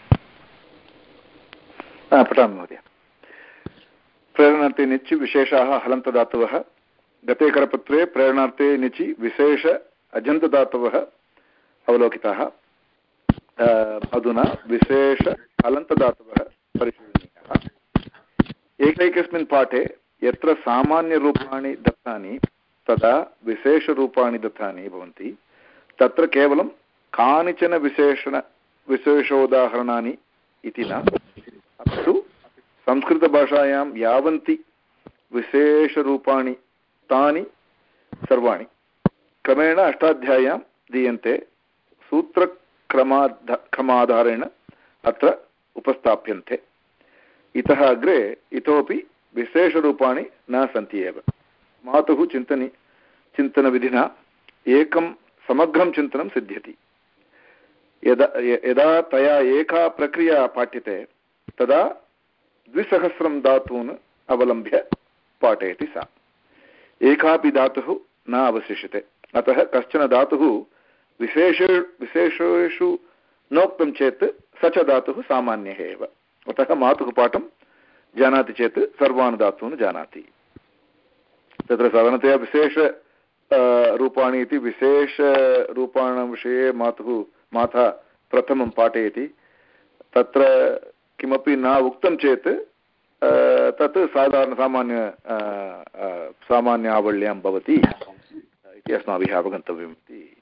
पठामि महोदय। प्रेरणार्थे निच् विशेषाः हलन्तदातवः। गते करपत्रे प्रेरणार्थे निचि विशेष अजन्तदातवः अवलोकिताः। अधुना विशेष हलन्तदातवः परिशीलनीयाः। एकैकस्मिन् पाठे यत्र सामान्यरूपाणि दत्तानि तदा विशेषरूपाणि दत्तानि भवन्ति, तत्र केवलं कानिचन विशेषण विशेषोदाहरणानि इति न, अपि तु संस्कृतभाषायां यावन्ति विशेषरूपाणि तानि सर्वाणि क्रमेण अष्टाध्याय्यां दीयन्ते, सूत्रक्रमाध क्रमाधारेण अत्र उपस्थाप्यन्ते। इतः अग्रे इतोपि विशेषरूपाणि न सन्ति एव। मातुः चिन्तनि चिन्तनविधिना एकं समग्रं चिन्तनं सिद्ध्यति। यदा यदा तया एका प्रक्रिया पाठ्यते तदा द्विसहस्रं धातून् अवलम्ब्य पाठयति सा। एकापि धातुः न अवशिष्यते। अतः कश्चन धातुः विशेष विशेषेषु नोक्तं चेत् स च धातुः सामान्यः एव। अतः मातुः पाठं जानाति चेत् सर्वान् धातून् जानाति। तत्र साधारणतया विशेष रूपाणि इति विशेषरूपाणां विषये मातुः माता प्रथमं पाठयति। तत्र किमपि न उक्तं चेत् तत् साधारण सामान्य सामान्य आवल्यां भवति इति अस्माभिः अवगन्तव्यम् इति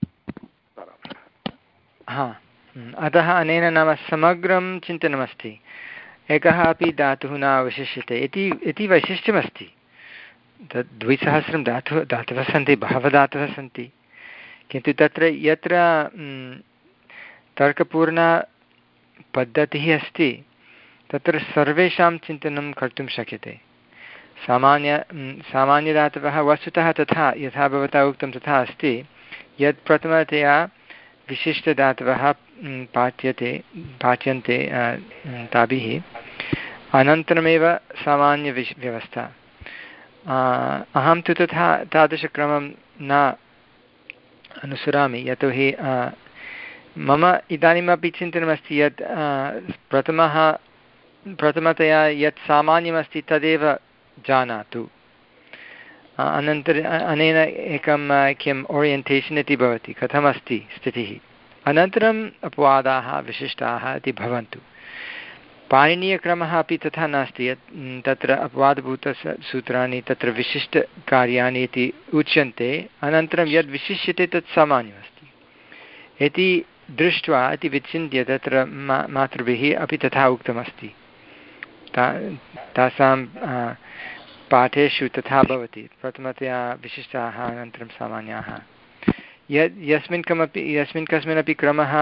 सारांशः। हा, अतः अनेन नाम समग्रं चिन्तनमस्ति। एकः अपि धातुः न अवशिष्यते इति इति वैशिष्ट्यमस्ति। तद् द्विसहस्रं धातुः धातवः सन्ति, बहवः धातवः सन्ति, किन्तु तत्र यत्र तर्कपूर्णा पद्धतिः अस्ति तत्र सर्वेषां चिन्तनं कर्तुं शक्यते। सामान्य सामान्यधातवः वस्तुतः तथा यथा भवता उक्तं तथा अस्ति, यत् प्रथमतया विशिष्टधातवः पाठ्यते पाठ्यन्ते ताभिः, अनन्तरमेव सामान्यविश् व्यवस्था। अहं तु तथा तादृशक्रमं न अनुसरामि, यतोहि मम इदानीमपि चिन्तनमस्ति यत् प्रथमः प्रथमतया यत् सामान्यमस्ति तदेव जानातु। अनन्तरम् अनेन एकं किम् ओरियन्टेशन् इति भवति, कथमस्ति स्थितिः, अनन्तरम् अपवादाः विशिष्टाः इति भवन्तु। पाणिनीयक्रमः अपि तथा नास्ति, यत् तत्र अपवादभूतसूत्राणि तत्र विशिष्टकार्याणि इति उच्यन्ते, अनन्तरं यद् विशिष्यते तत् सामान्यमस्ति इति दृष्ट्वा इति विचिन्त्य तत्र मा मातृभिः अपि तथा उक्तमस्ति। ता तासां पाठेषु तथा भवति, प्रथमतया विशिष्टाः अनन्तरं सामान्याः। यद् यस्मिन् कमपि यस्मिन् कस्मिन्नपि क्रमः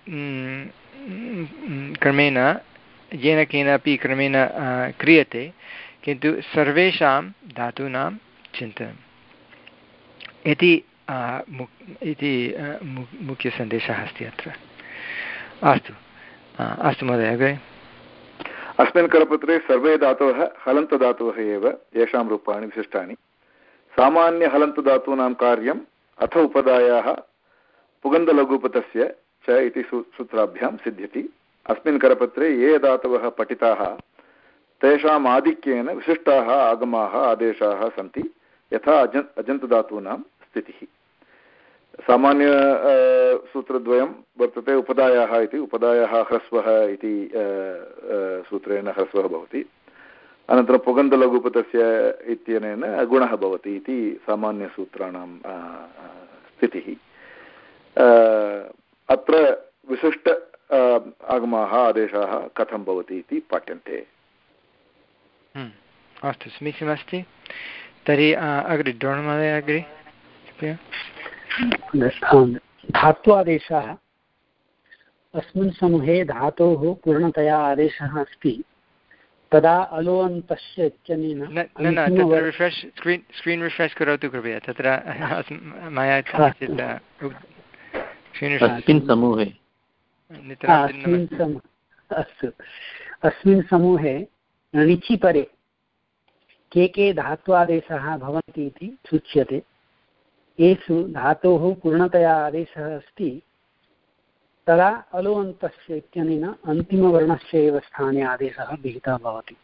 क्रमेण येन केनापि क्रमेण क्रियते, किन्तु सर्वेषां धातूनां चिन्तनम् इति इति मुख्यसन्देशः अस्ति अत्र। अस्तु अस्तु महोदय, अग्रे। अस्मिन् करपत्रे सर्वे धातवः हलन्तधातवः एव, येषां रूपाणि विशिष्टानि। सामान्यहलन्तधातूनां कार्यम् अथ उपधायाः पुगन्धलघुपथस्य च इति सूत्राभ्यां सिद्ध्यति। अस्मिन् करपत्रे ये धातवः पठिताः तेषाम् आधिक्येन विशिष्टाः आगमाः आदेशाः सन्ति, यथा अजन् अजन्तधातूनां स्थितिः। सामान्य सूत्रद्वयं वर्तते उपधायाः इति। उपधायाः ह्रस्वः इति सूत्रेण ह्रस्वः भवति। अनन्तरं पुगन्धलघुपथस्य इत्यनेन गुणः भवति इति सामान्यसूत्राणां स्थितिः। अत्र विशिष्ट आगमाः आदेशाः कथं भवति इति पाठ्यन्ते। अस्तु, समीचीनमस्ति। तर्हि अग्रे द्रोणमहोदय, अग्रे धात्वादेशः। अस्मिन् समूहे धातोः पूर्णतया आदेशः अस्ति, तदा अलोऽन्तस्य इत्यनेन न न तत्र रिफ्रेश् स्क्रीन् स्क्रीन् रिफ्रेश् करोतु कृपया। तत्र मया किञ्चित् अस्मिन् समूहे अस्तु अस्मिन् समूहे णिचि परे के के धात्वादेशाः भवन्ति इति सूच्यते। येषु धातोः पूर्णतया आदेशः अस्ति, तदा अलोऽन्तस्य इत्यनेन अन्तिमवर्णस्य एव स्थाने आदेशः विहितः भवति।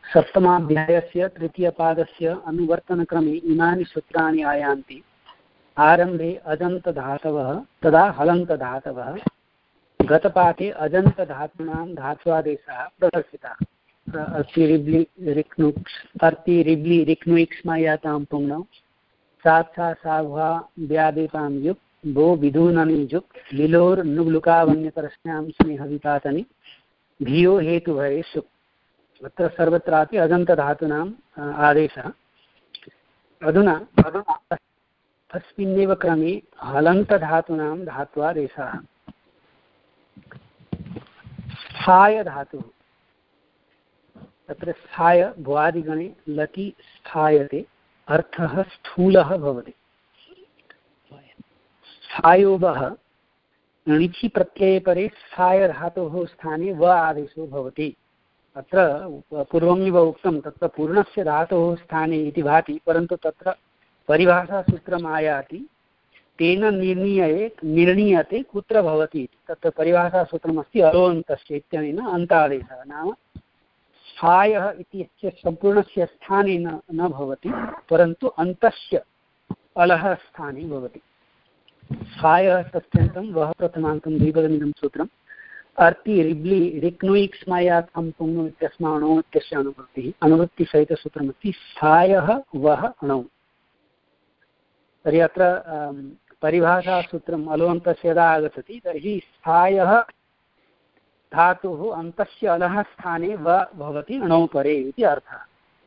सप्तमाध्यायस्य तृतीयपादस्य अनुवर्तनक्रमे इमानि सूत्राणि आयान्ति। आरम्भे अजन्तधातवः तदा हलन्तधातवः गतपाठे अजन्तधातूनां धात्वादेशः प्रदर्शितः अस्ति रिब्लि रिक्नुक्स् अर्ति रिब्लि रिक्नुक्ष्मयातां पुङ्नौ सात् सा साभा व्यादेतां युक् भो विधूननि जुक् लिलोर् नुग्लुकावन्यतरस्यां स्नेहविपातनि धियो हेतुभये सुक् अत्र सर्वत्रापि अजन्तधातूनाम् आदेशः। अधुना अस्मिन्नेव क्रमे हलन्तधातूनां धात्वादेशः। स्थाय धातुः तत्र स्थाय भुवादिगणे लटि स्थायते अर्थः स्थूलः भवति। स्थायोवः णिचि प्रत्यये परे स्थाय धातोः स्थाने व आदेशो भवति। अत्र पूर्वमेव उक्तं तत्र पूर्णस्य धातोः स्थाने इति भाति, परन्तु तत्र परिभाषासूत्रम् आयाति तेन निर्णीये निर्णीयते कुत्र भवति इति। तत्र परिभाषासूत्रमस्ति अलोऽन्तस्य इत्यनेन अन्तादेशः नाम स्थायः इत्यस्य सम्पूर्णस्य स्थाने न न भवति, परन्तु अन्तस्य अलः स्थाने भवति। स्थायः तस्यन्तं वः प्रथमान्तं द्विपदमिदं सूत्रम् अर्ति रिब्लि रिक्नुक्ष्मयातां पुङ्नु इत्यस्माणो इत्यस्य अनुवृत्तिः अनुवृत्तिसहितसूत्रमस्ति स्थायः वः अणौ। तर्हि अत्र परिभाषासूत्रम् अलोऽन्तस्य यदा आगच्छति तर्हि स्थायः धातुः अन्तस्य अधः स्थाने व भवति अणौ परे इति अर्थः।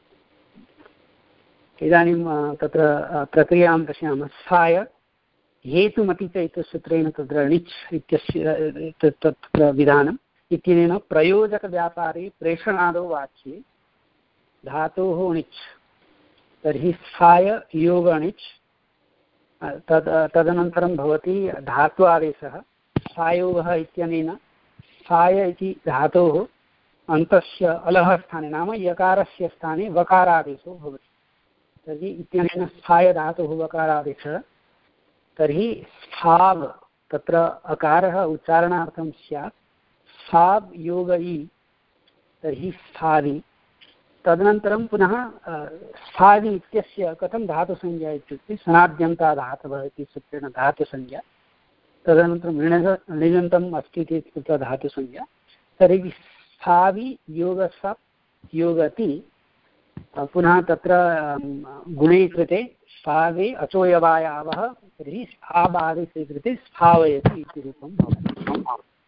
इदानीं तत्र प्रक्रियां पश्यामः। स्थाय हेतुमति च इत्यसूत्रेण तत्र णिच् इत्यस्य तत्र विधानम् इत्यनेन प्रयोजकव्यापारे प्रेषणादौ वाच्ये धातोः णिच् तर्हि स्थाय योग णिच् तद् तदनन्तरं भवति धात्वादेशः। स्थायोगः इत्यनेन स्थाय इति धातोः अन्तस्य अलः स्थाने नाम यकारस्य स्थाने वकारादेशो भवति। तर्हि इत्यनेन स्थाय धातुः वकारादेशः। तर्हि स्थाव् तत्र अकारः उच्चारणार्थं स्यात् स्थाव् योग इ तर्हि स्थावि। तदनन्तरं पुनः स्थावि इत्यस्य कथं धातुसंज्ञा इत्युक्ते सनाद्यन्ता धातवः इति सूत्रेण धातुसंज्ञा। तदनन्तरं ऋणज णिजन्तम् अस्ति इति कृत्वा धातुसंज्ञा। तर्हि स्थावि योगसप् योगति पुनः तत्र गुणे कृते स्थावे अचोयवायावः तर्हि स्थावादेशे कृते स्थावयति इति रूपं भवति।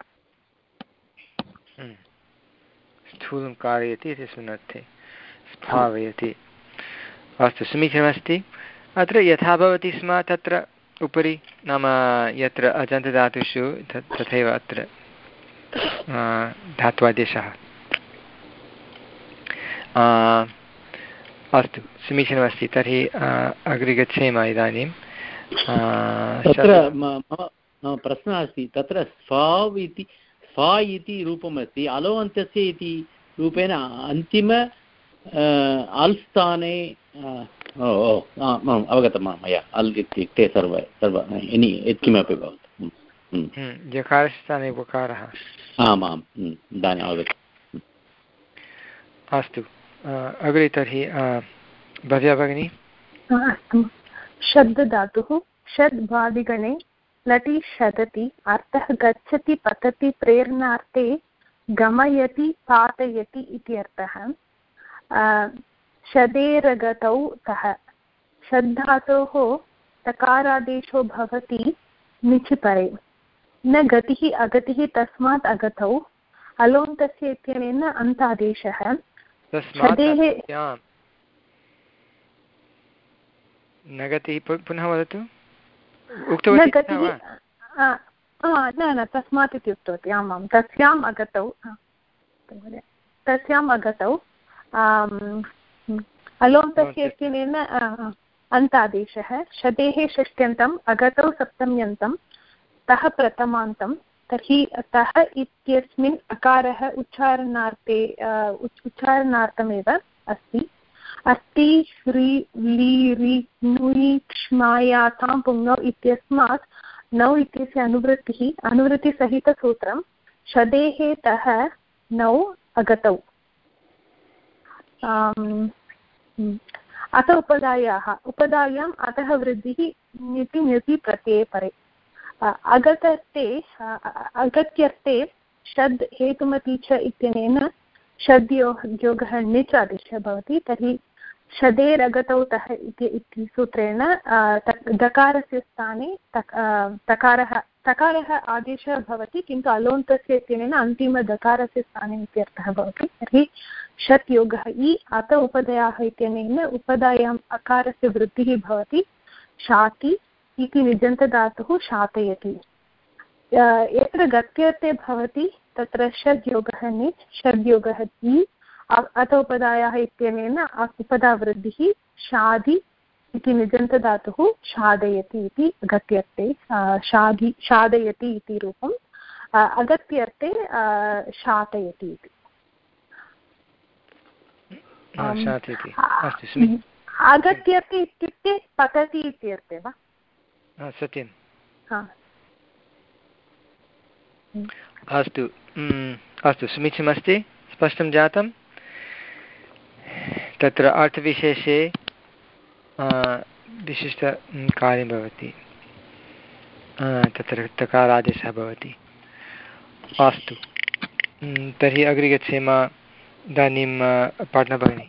स्थूलं कारयति इत्यस्मिन् अर्थे स्थावयति। अस्तु समीचीनमस्ति। अत्र यथा भवति स्म तत्र उपरि नाम यत्र अजन्तधातुषु तथैव अत्र धात्वादेशः। अस्तु समीचीनमस्ति। तर्हि अग्रे गच्छेम इदानीं। तत्र मम प्रश्नः अस्ति तत्र स्वाव् इति स्वा इति रूपमस्ति अलोऽन्तस्य इति रूपेण अन्तिम अल् स्थाने ओ ओ अवगतं मया अल् इत्युक्ते सर्व सर्व एनि यत्किमपि भवतु यकारस्थाने वकारः। आम् आम् इदानीम् अवगतम्। अस्तु अग्रे तर्हि भव्या भगिनी। अस्तु शब्दधातुः षड्भादिगणे लटि शतति अर्थः गच्छति पतति प्रेरणार्थे गमयति पातयति इति अर्थः। शदेरगतौ तः षड्धातोः तकारादेशो भवति निचिपरे न गतिः अगतिः तस्मात् अगतौ अलोन्तस्य इत्यनेन अन्तादेशः। शदेः न गतिः पुनः वदतु उक्तवती न न तस्मात् इति उक्तवती। आम् आं तस्याम् अगतौ तस्याम् अगतौ अलोन्तस्य इत्यनेन अन्तादेशः। शदेः षष्ट्यन्तम् अगतौ सप्तम्यन्तं तः प्रथमान्तं। तर्हि तः इत्यस्मिन् अकारः उच्चारणार्थे उच्चारणार्थमेव अस्ति। अस्ति ह्री ली रि नुयि क्ष्मायातां पुङ्गौ इत्यस्मात् नौ इत्यस्य अनुवृत्तिः अनुवृत्तिसहितसूत्रं शदेः तः नौ अगतौ। अत उपधायाः उपधायाम् अतः वृद्धिः ङिति ङिति प्रत्यये परे अगत्यर्थे अगत्यर्थे षद् हेतुमती च इत्यनेन षद्योः योगः णिच् आदेशः भवति तर्हि षदेरगतौ तः इति सूत्रेण दकारस्य स्थाने तकारः तकारः आदेशः भवति किन्तु अलोन्तस्य इत्यनेन अन्तिमदकारस्य स्थाने इत्यर्थः भवति तर्हि षट् योगः इ अत उपधयाः इत्यनेन उपधायाम् अकारस्य वृद्धिः भवति शाति इति निजन्तधातुः शातयति यत्र गत्यर्थे भवति तत्र षड् योगः णिच् षड् योगः इ अत उपधायाः इत्यनेन उपधावृद्धिः शादि इति निजन्तधातुः शादयति इति गत्यर्थे शादि शादयति इति रूपम् अगत्यर्थे शातयति इति अगत्यर्थे इत्युक्ते पतति इत्यर्थे वा सत्यं अस्तु अस्तु समीचीनमस्ति स्पष्टं जातं तत्र अर्थविशेषे विशिष्ट कार्यं भवति तत्र तकारादेशः भवति अस्तु तर्हि अग्रे गच्छेम इदानीं पाठनभगिनी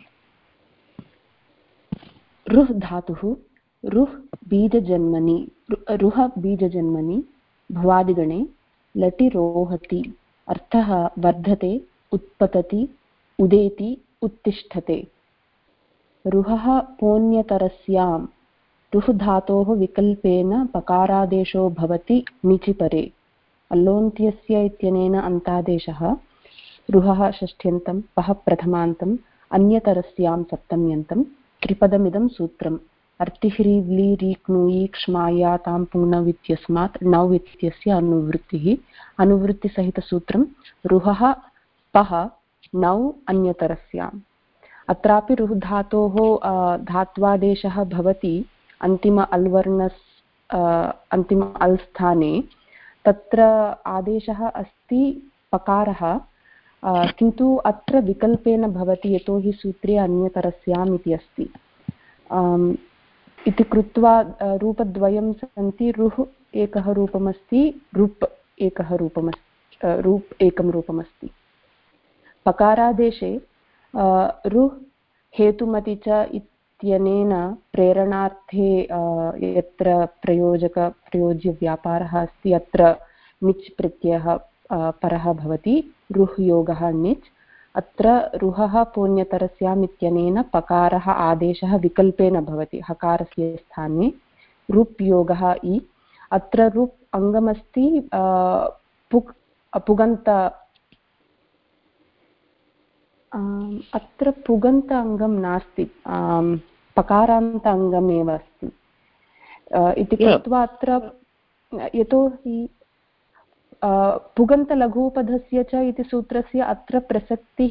रुह् धातुः रुह् बीजजन्मनि रुह बीजजन्मनि भवादिगणे लटि रोहति अर्थः वर्धते उत्पतति उदेति उत्तिष्ठते रुहः पोन्यतरस्यां रुह् धातोः विकल्पेन पकारादेशो भवति णिचि परे अल्लोन्त्यस्य इत्यनेन अन्तादेशः रुहः षष्ठ्यन्तं पः प्रथमान्तम् अन्यतरस्यां सप्तम्यन्तं त्रिपदमिदं सूत्रम् अर्तिह्रीव्ली रीक्णुयि क्ष्माया तां पुङ्नव् इत्यस्मात् नव् इत्यस्य अनुवृत्तिः अनुवृत्तिसहितसूत्रं रुहः पः नौ अन्यतरस्याम् अत्रापि रुह् धातोः धात्वादेशः भवति अन्तिम अल्वर्णस् अन्तिम अल् स्थाने तत्र आदेशः अस्ति पकारः किन्तु अत्र विकल्पेन भवति यतोहि सूत्रे अन्यतरस्याम् इति अस्ति इति कृत्वा रूपद्वयं सन्ति रुह् एकः रूपमस्ति रुप् एकः रूपमस्ति रूप् एकं रूपमस्ति पकारादेशे रुह् हेतुमति च इत्यनेन प्रेरणार्थे यत्र प्रयोजक प्रयोज्यव्यापारः अस्ति अत्र णिच् प्रत्ययः परः भवति रुह् योगः णिच् अत्र रुहः पोन्यतरस्याम् इत्यनेन पकारः आदेशः विकल्पेन भवति हकारस्य स्थाने रुप् योगः इ अत्र रुप् अङ्गमस्ति पुक् पुगन्त अत्र पुगन्त अङ्गं नास्ति पकारान्त अङ्गमेव अस्ति इति कृत्वा अत्र यतोहि पुगन्तलघूपधस्य च इति सूत्रस्य अत्र प्रसक्तिः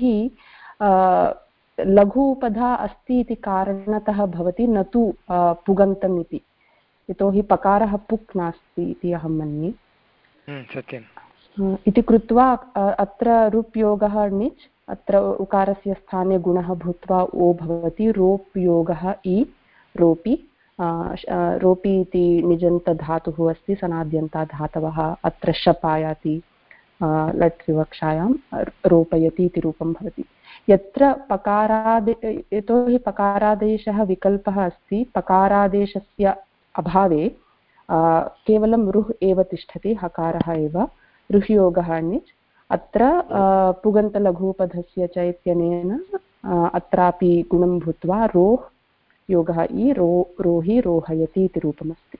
लघूपधा अस्ति इति कारणतः भवति न तु पुगन्तम् इति यतोहि पकारः पुक् नास्ति इति अहं मन्ये सत्यम् इति कृत्वा अत्र रुप् योगः णिच् अत्र उकारस्य स्थाने गुणः भूत्वा ओ भवति रोप् योगः इ रोपि रोपि इति निजन्तधातुः अस्ति सनाद्यन्तात् धातवः अत्र शप् आयाति लट् विवक्षायां रोपयति इति रूपं भवति यत्र पकारादे यतोहि पकारादेशः विकल्पः अस्ति पकारादेशस्य अभावे केवलं रुह् एव तिष्ठति हकारः एव रुह् योगः णिच् अत्र पुगन्तलघूपधस्य च इत्यनेन अत्रापि गुणं भूत्वा रोह् योगः इ रो रोहि रोहयति इति रूपमस्ति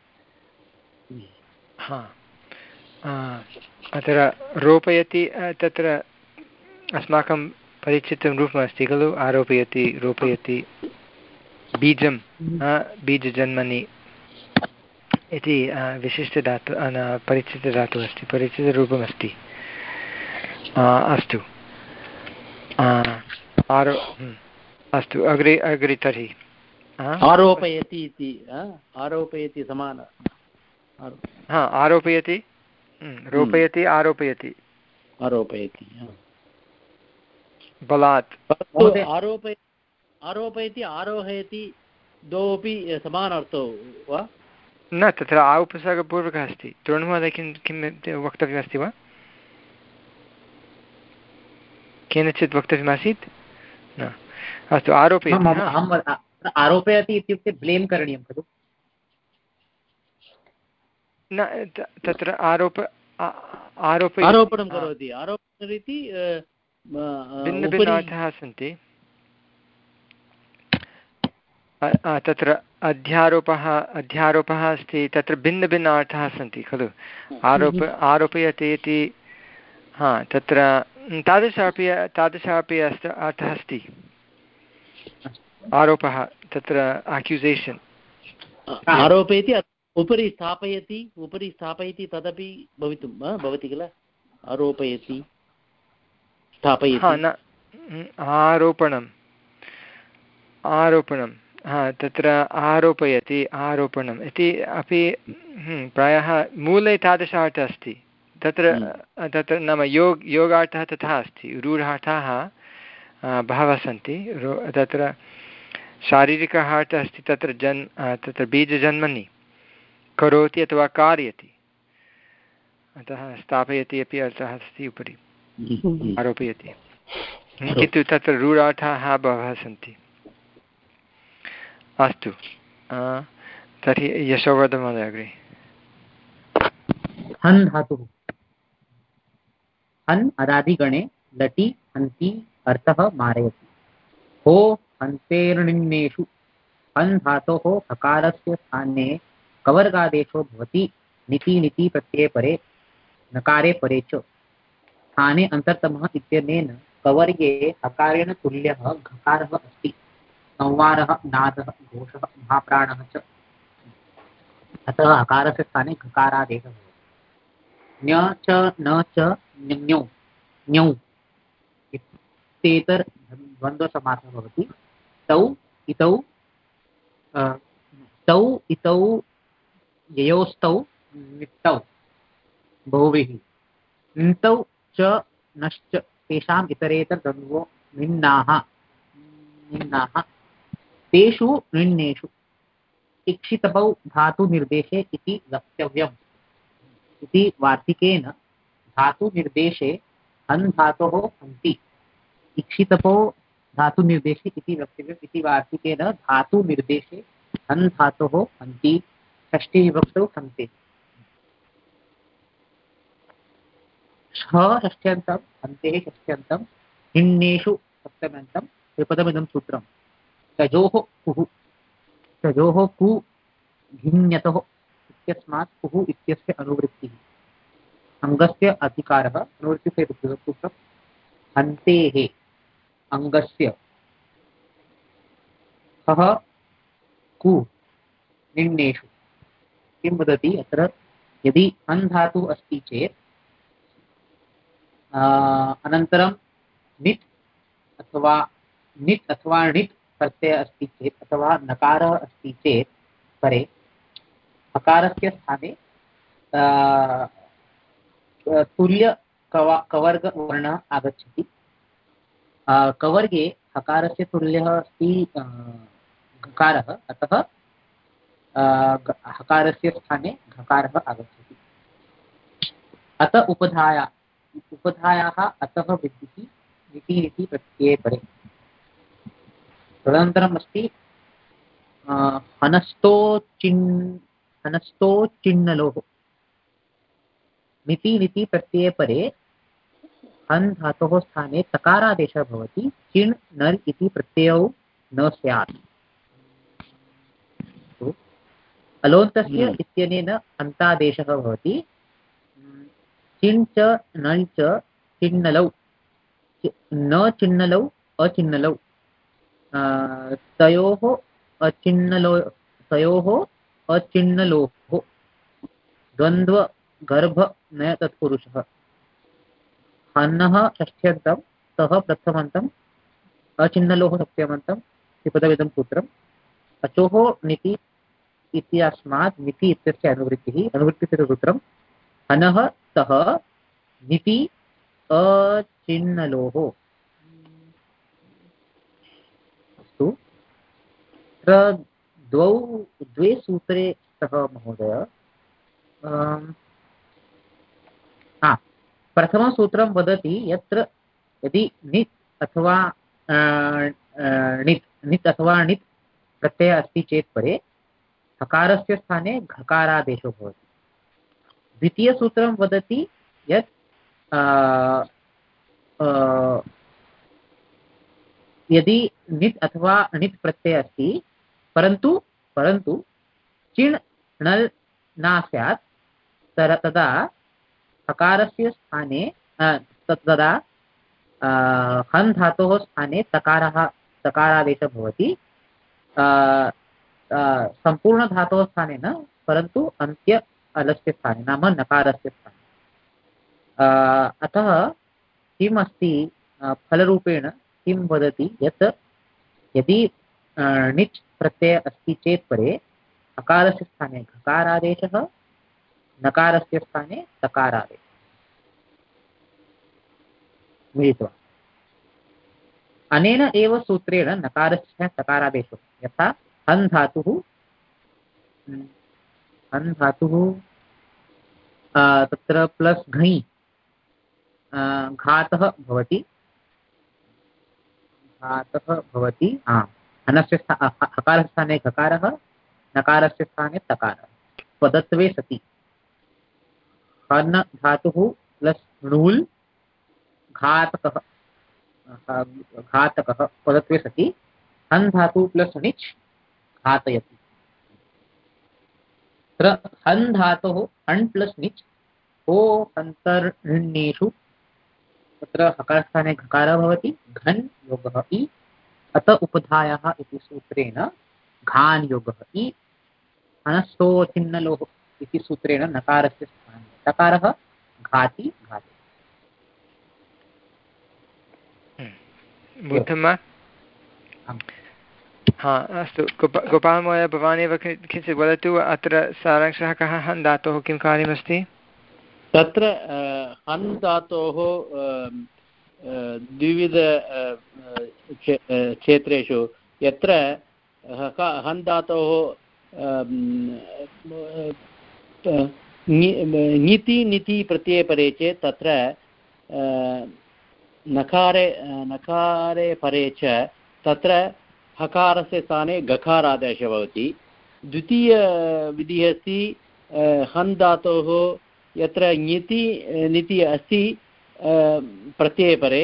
अत्र रोपयति तत्र अस्माकं परिचितं रूपमस्ति खलु आरोपयति रोपयति बीजं बीजजन्मनि इति विशिष्टधातु परिचितधातुः अस्ति परिचितरूपमस्ति अस्तु आरो अस्तु अग्रे अग्रे तर्हि आरोपयति इति आरोपयति समान हा आरोपयति रोपयति आरोपयति आरोपयति बलात् आरोपयति आरोपयति आरोहयति द्वौ अपि समानार्थौ वा? न, तत्र आ उपसर्गपूर्वकः अस्ति। तरुणमहोदय किं किं वक्तव्यमस्ति वा? केनचित् वक्तव्यमासीत्? न, अस्तु, आरोपयति। आरोपयति इत्युक्ते ब्लेम् करणीयं खलु? न, तत्र आरोप आरोप आरोपणं करोति। आरोपणम् इति भिन्नभिन्नार्थाः सन्ति। तत्र अध्यारोपः अध्यारोपः अस्ति, तत्र भिन्नभिन्नार्थाः सन्ति खलु। आरोप आरोपयति इति, हा, तत्र तादृश अपि तादृश अपि अस्त अर्थः अस्ति। आरोपः तत्र अक्यूसेशन्। आरोपयति उपरि स्थापयति, उपरि स्थापयति तदपि भवितुं भवति किल? आरोपयति स्थापयति। हा, न, आरोपणम् आरोपणं हा, तत्र आरोपयति आरोपणम् इति अपि प्रायः मूले तादृशः अर्थः अस्ति। तत्र तत्र नाम योग योगार्थः तथा अस्ति। रूढार्थाः बहवः सन्ति। तत्र शारीरिकः अर्थः अस्ति, तत्र जन् तत्र बीजजन्मनि करोति अथवा कारयति, अतः स्थापयति अपि अर्थः अस्ति उपरि, आरोपयति। किन्तु तत्र रूढार्थाः बहवः सन्ति। अस्तु, तर्हि यशोवर्धनमहोदय अग्रे। हन् धातुः। हन् अदादिगणे लटि हन्ति अर्थः मारयति। हो हन्तेर्निन्नेषु। हन् धातोः हकारस्य स्थाने कवर्गादेशो भवति। निति निति प्रत्यये परे नकारे परे च स्थाने अन्तर्तमः इत्यनेन कवर्गे हकारेण तुल्यः घकारः अस्ति। संवारः नादः घोषः महाप्राणः च, अतः हकारस्य स्थाने घकारादेशः भवति। ञ च न च ञौ ञौ इत्येतर द्वन्द्वसमासः भवति। तौ इतौ तौ इतौ ययोस्तौ नित्तौ बहुव्रीहि। निन्तौ च नश्च तेषाम् इतरेतर द्वन्द्वो निन्नाः निन्नाः। तेषु निन्नेषु इक्षितपौ धातुनिर्देशे इति वक्तव्यम्। इति वार्तिकेन धातुनिर्देशे हन् धातोः हन्ति इक्षितपौ धातुनिर्देशे इति वक्तव्यम्। इति वार्तिकेन धातुनिर्देशे हन् धातोः हन्ति षष्ठी विभक्तौ हन्ते। ष षष्ट्यन्तं हन्तेः षष्ट्यन्तं हिन्नेषु सप्तम्यन्तं त्रिपदमिदं सूत्रम्। तजोः कुः। तजोः कु भिन्यतः इत्यस्मात् कुः इत्यस्य अनुवृत्तिः। अङ्गस्य अधिकारः अनुवृत्तिसूत्रम्। हन्तेः अङ्गस्य कः कु निन्नेषु। किं वदति अत्र? यदि हन् धातुः अस्ति चेत् अनन्तरं निट् अथवा निट् अथवा णिट् प्रत्ययः अस्ति चेत् अथवा नकारः अस्ति चेत् परे हकारस्य स्थाने तुल्य कवा कवर्गवर्णः आगच्छति। कवर्गे हकारस्य तुल्यः अस्ति घकारः, अतः हकारस्य स्थाने घकारः आगच्छति। अत उपधाया उपधायाः अतः विद्युः निति इति प्रत्यये परे। तदनन्तरम् अस्ति हनस्तो चिन् हनस्तो चिन्नलोः। निति निति प्रत्यये परे हन् धातोः स्थाने तकारादेशः भवति। चिन् नर् इति प्रत्ययौ न स्यात्। अलोन्तस्य इत्यनेन अन्तादेशः भवति। चिन् च नल् च चिन्नलौ न चिन्नलौ अचिन्नलौ तयोः अचिन्नलो तयोः अचिन्नलोः द्वन्द्व गर्भ न तत्पुरुषः। हन्नः षष्ठ्यन्तं सः प्रथमन्तम् अचिन्नलोः सप्तमन्तं त्रिपदमिदं सूत्रम्। अचोः निति इत्यस्मात् निति इत्यस्य अनुवृत्तिः अनुवृत्तिसूत्रम्। हनः सः निति अचिन्नलोः। अस्तु, अत्र द्वौ द्वे सूत्रे स्तः महोदय। हा, प्रथमं सूत्रं वदति यत्र यदि नित् अथवा णित् नित् अथवा णित् प्रत्ययः अस्ति चेत् परे हकारस्य स्थाने घकारादेशो भवति। द्वितीयसूत्रं वदति यत् यदि नित् अथवा णित् प्रत्ययः अस्ति परन्तु परन्तु चिण् णल् न स्यात् तदा हकारस्य स्थाने तदा हन् धातोः स्थाने तकारः तकारादेशः भवति। सम्पूर्णधातोः स्थाने न, परन्तु अन्त्य अलस्य स्थाने नाम नकारस्य स्थाने। अतः किम् अस्ति फलरूपेण किं वदति यत् यदि णिच् प्रत्ययः अस्ति चेत् परे हकारस्य स्थाने घकारादेशः, नकारस्य स्थाने तकारादेशः मिलित्वा। अनेन एव सूत्रेण नकारस्य तकारादेशः यथा हन् धातुः हन् धातुः तत्र प्लस् घञ् घातः भवति घातः भवति हनस्य हकारस्य स्थाने घकारः, नकारस्य स्थाने तकारः। पदत्वे सति हन् धातुः प्लस् णूल् घातकः घातकः पदत्वे सति हन् धातुः प्लस् णिच् घातयति। तत्र हन् धातोः हन् प्लस् णिच् ओ अन्तर्निण्येषु तत्र हकारस्थाने घकारः भवति, घन् योगः इ, अत उपधायः इति सूत्रेण घान् योगः इ, हनस्थोचिन्नलोः इति सूत्रेण नकारस्य स्थाने तकारः घाति घाति। बुद्धं वा? हा, अस्तु। गोपालमहोदय, भवानेव किञ्चित् वदतु। अत्र सारांशः कः? हन् धातोः किं कार्यमस्ति? तत्र हन् धातोः द्विविध क्षेत्रेषु यत्र हन् धातोः ङिति निति प्रत्यये परे चेत् तत्र नकारे नकारे परे च तत्र हकारस्य स्थाने गकारादेशः भवति। द्वितीयविधिः अस्ति हन् धातोः यत्र ङिति निति अस्ति प्रत्यये परे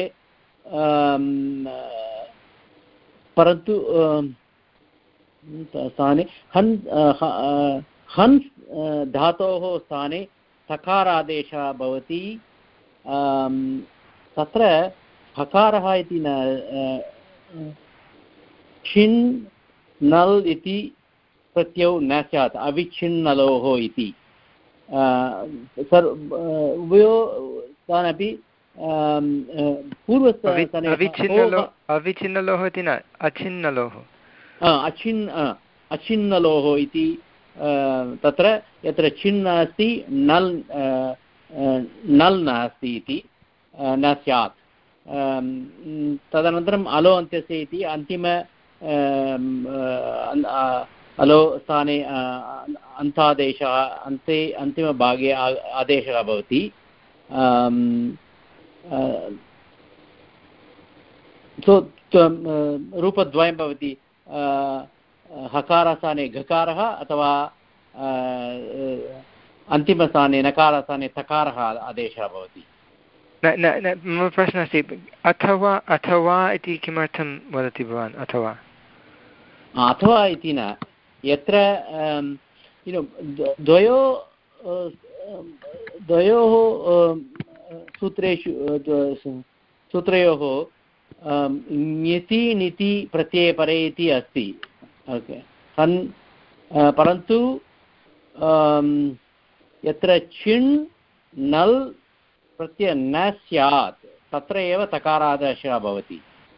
परन्तु स्थाने हन् हन् धातोः स्थाने सकारादेशः भवति। तत्र हकारः इति न छिन् नल् इति प्रत्ययौ न स्यात्, अविच्छिन्नलोः इति सर् उभयो तानपि पूर्वस्थाने अविच्छिन्नलोः इति न, अछिन्नलोः अछिन् अछिन्नलोः इति तत्र यत्र छिन् अस्ति नल् नल् नास्ति इति न स्यात्। तदनन्तरम् अलो अन्त्यस्य इति अन्तिम अलो स्थाने अन्तादेशः अन्ते अन्तिमभागे आदेशः भवति। सो रूपद्वयं भवति, हकारस्थाने घकारः अथवा अन्तिमस्थाने नकारस्थाने तकारः आदेशः भवति। न न मम प्रश्नः अस्ति, अथवा अथवा इति किमर्थं वदति भवान्? अथवा अथवा इति न, यत्र द्वयो द्वयोः सूत्रेषु सूत्रयोः ङिति निति प्रत्यये परे इति अस्ति। ओके, हन् परन्तु यत्र छिन् नल् प्रत्यय न स्यात् तत्र एव तकारादेशः भवति।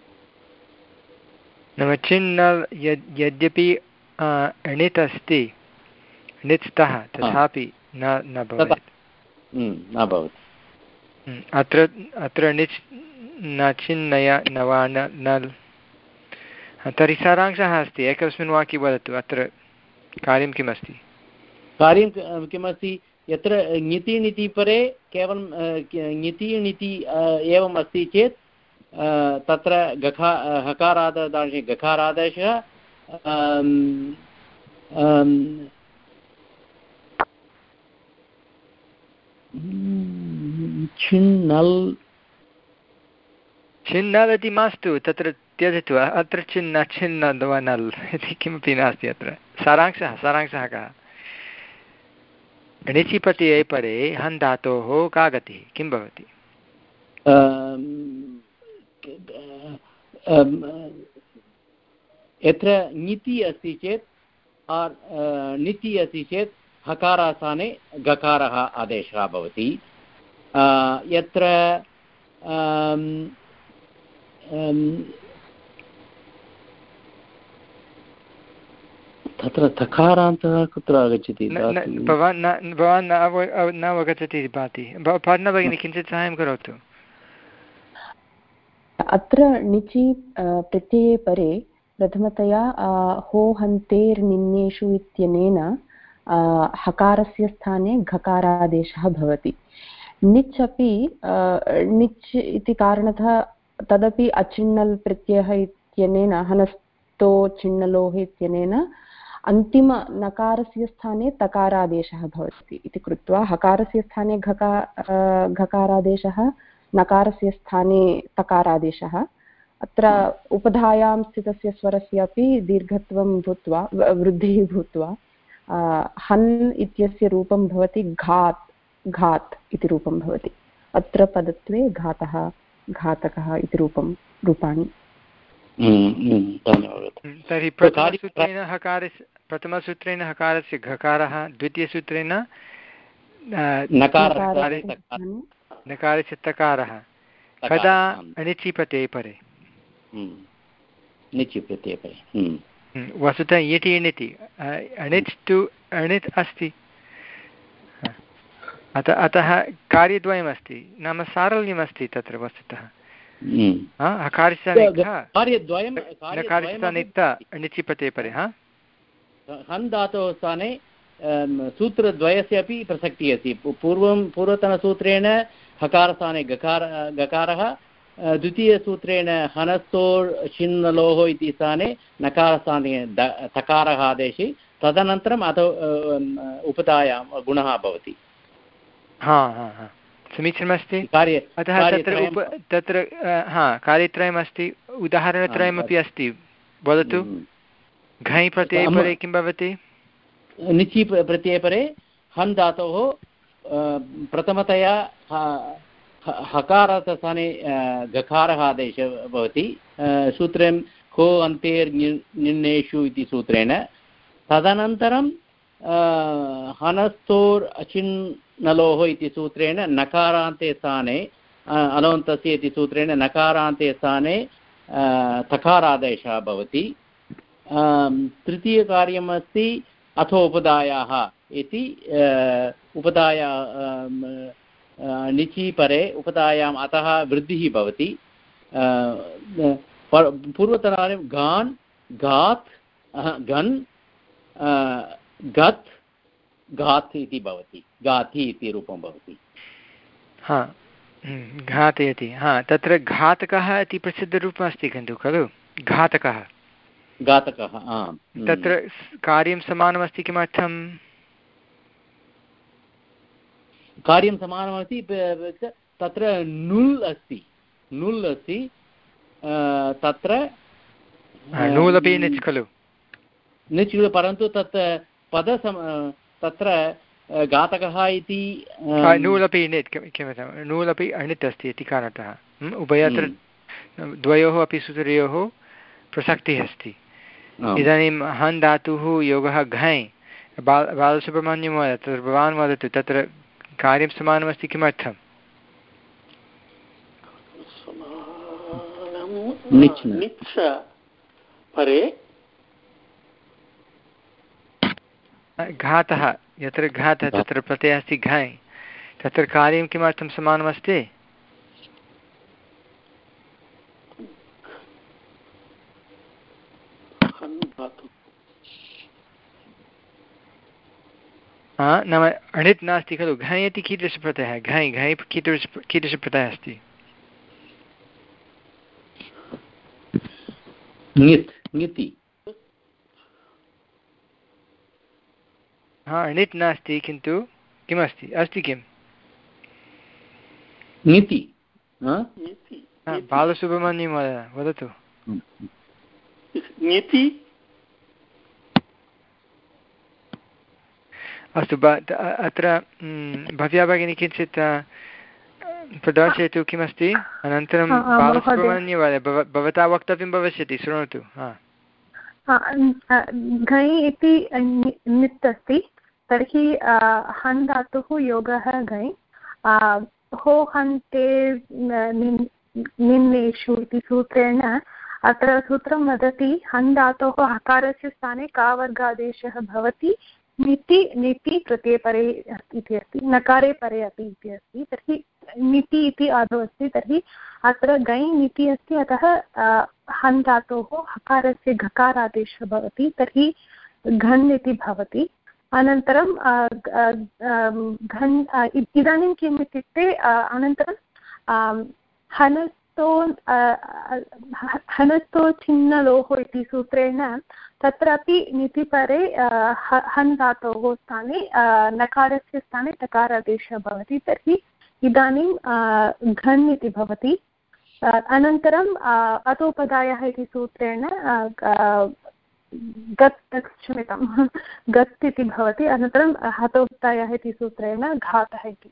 नाम छिन्नल् यद् यद्यपि णित् अस्ति, णित् स्तः, तथापि न न भवति न भवति। अत्र अत्र णिच् न छिन्नय न वा नल्। तर्हि सारांशः अस्ति एकस्मिन् वाक्ये वदतु अत्र कार्यं किमस्ति कार्यं किमस्ति यत्र ङिति णिति परे केवलं ङिति णिति एवम् अस्ति चेत् तत्र गखा हकारादादेशे गकारादेशः छिन्नल् छिन्नल् इति मास्तु तत्र त्यजतु अत्र छिन्न छिन्न नल् इति किमपि नास्ति अत्र सारांशः सारांशः कः णिचि प्रत्यये परे हन् धातोः का गतिः किं भवति यत्र ङिति अस्ति चेत् णिति अस्ति चेत् हकारास्थाने गकारः आदेशः भवति यत्र तत्र तकारान्तः कुत्र आगच्छति भवान् भवान् न अवगच्छति इति भाति पठन भगिनी किञ्चित् साहाय्यं करोतु अत्र णिचि प्रत्यये परे प्रथमतया हो हन्तेर्निन्येषु इत्यनेन हकारस्य स्थाने घकारादेशः भवति णिच् अपि णिच् इति कारणतः तदपि अचिन्नल् प्रत्ययः इत्यनेन हनस्तो चिन्नलोः इत्यनेन अन्तिमनकारस्य स्थाने तकारादेशः भवति इति कृत्वा हकारस्य स्थाने घका घकारादेशः नकारस्य स्थाने तकारादेशः अत्र उपधायां स्थितस्य स्वरस्य अपि दीर्घत्वं भूत्वा वृद्धिः भूत्वा हन् इत्यस्य रूपं भवति घात् घात् इति रूपं भवति अत्र पदत्वे घातः घातकः इति रूपं रूपाणि तर्हि प्रथमसूत्रेण हकारस्य प्रथमसूत्रेण हकारस्य घकारः द्वितीयसूत्रेण नकारस्य तकारः कदा अणिचि प्रत्यये परे णिचि प्रत्यये परे वस्तुतः इति णिति अणिच् तु अणित् अस्ति अतः अतः कार्यद्वयमस्ति नाम सारल्यमस्ति तत्र वस्तुतः हकारस्य णिचि प्रत्यये परे हा हन् धातोः स्थाने सूत्रद्वयस्य अपि प्रसक्तिः अस्ति पूर्वं पूर्वतनसूत्रेण हकारस्थाने गकार गकारः द्वितीयसूत्रेण हनस्तोर् छिन्नलोः इति स्थाने नकारस्थाने तकारः आदेशे तदनन्तरम् अथ उपधायां गुणः भवति हा हा हा समीचीनमस्ति अतः तत्र उप तत्र हा कार्यत्रयमस्ति उदाहरणत्रयमपि अस्ति वदतु घञ् प्रत्यये परे किं भवति णिचि प्रत्यये परे हन् धातोः प्रथमतया हकारस्थाने गकारः आदेशः भवति सूत्रं को अन्तेर्निन्नेषु इति सूत्रेण तदनन्तरं हनस्तोर् अचिन्नलोः इति सूत्रेण नकारान्ते स्थाने अलोन्तस्य इति सूत्रेण नकारान्ते स्थाने तकारादेशः भवति तृतीयकार्यमस्ति अथो उपधायाः इति उपधाया णिचि परे उपधायाम् अतः वृद्धिः भवति पूर्वतनानि गान् घात् गन् गत् घात् इति भवति गाति इति रूपं भवति हा घातयति हा तत्र घातकः इति प्रसिद्धरूपम् अस्ति खलु खलु घातकः घातकः तत्र कार्यं समानमस्ति किमर्थं कार्यं समानमस्ति तत्र नुल् अस्ति नुल् अस्ति तत्र नूल् अपि निच् खलु निच् परन्तु तत् पद तत्र घातकः इति नूलपि णित् किमर्थं नूलपि अणित् अस्ति इति कारणतः उभयत्र द्वयोः अपि सूत्रयोः प्रसक्तिः अस्ति इदानीं हन् धातुः योगः घञ् बाल बालसुब्रह्मण्यं वदति तत्र भवान् वदतु तत्र कार्यं समानमस्ति किमर्थं परे घातः यत्र घातः तत्र प्रत्ययः अस्ति घञ् तत्र कार्यं किमर्थं समानमस्ति हन् धातु नाम अणित् नास्ति खलु घञ् इति कीदृशप्रत्ययः घञ् घञ् कीदृश कीदृशप्रत्ययः अस्ति ङित् ङिति हा अणित् नास्ति किन्तु किमस्ति अस्ति किम् ङिति बालसुब्रह्मण्यं महोदय वदतु ङिति अस्तु अत्र भव्या भगिनी किञ्चित् प्रदर्शयतु किमस्ति अनन्तरं बालसुब्रह्मण्यं महोदय भवता वक्तव्यं भविष्यति शृणोतु घञ् इति नित् अस्ति तर्हि हन् धातुः योगः घञ् हो हन्ते निन्नेषु इति सूत्रेण अत्र सूत्रं वदति हन् धातोः हकारस्य स्थाने का वर्गादेशः भवति निति निति प्रत्यये परे इति अस्ति नकारे परे अपि इति अस्ति तर्हि निति इति आदौ अस्ति तर्हि अत्र गै निति अस्ति अतः हन् धातोः हकारस्य घकारादेशः भवति तर्हि घन् इति भवति अनन्तरं घन् इदानीं किम् इत्युक्ते अनन्तरं हनस्तो हनस्तो छिन्नलोः इति सूत्रेण तत्रापि नितिपरे हन् धातोः स्थाने नकारस्य स्थाने टकारादेशः भवति तर्हि इदानीं घन् इति भवति अनन्तरं अतोपदायः इति सूत्रेण गत् क्षम्यतां गत् इति भवति अनन्तरं हतोपदायः इति सूत्रेण घातः इति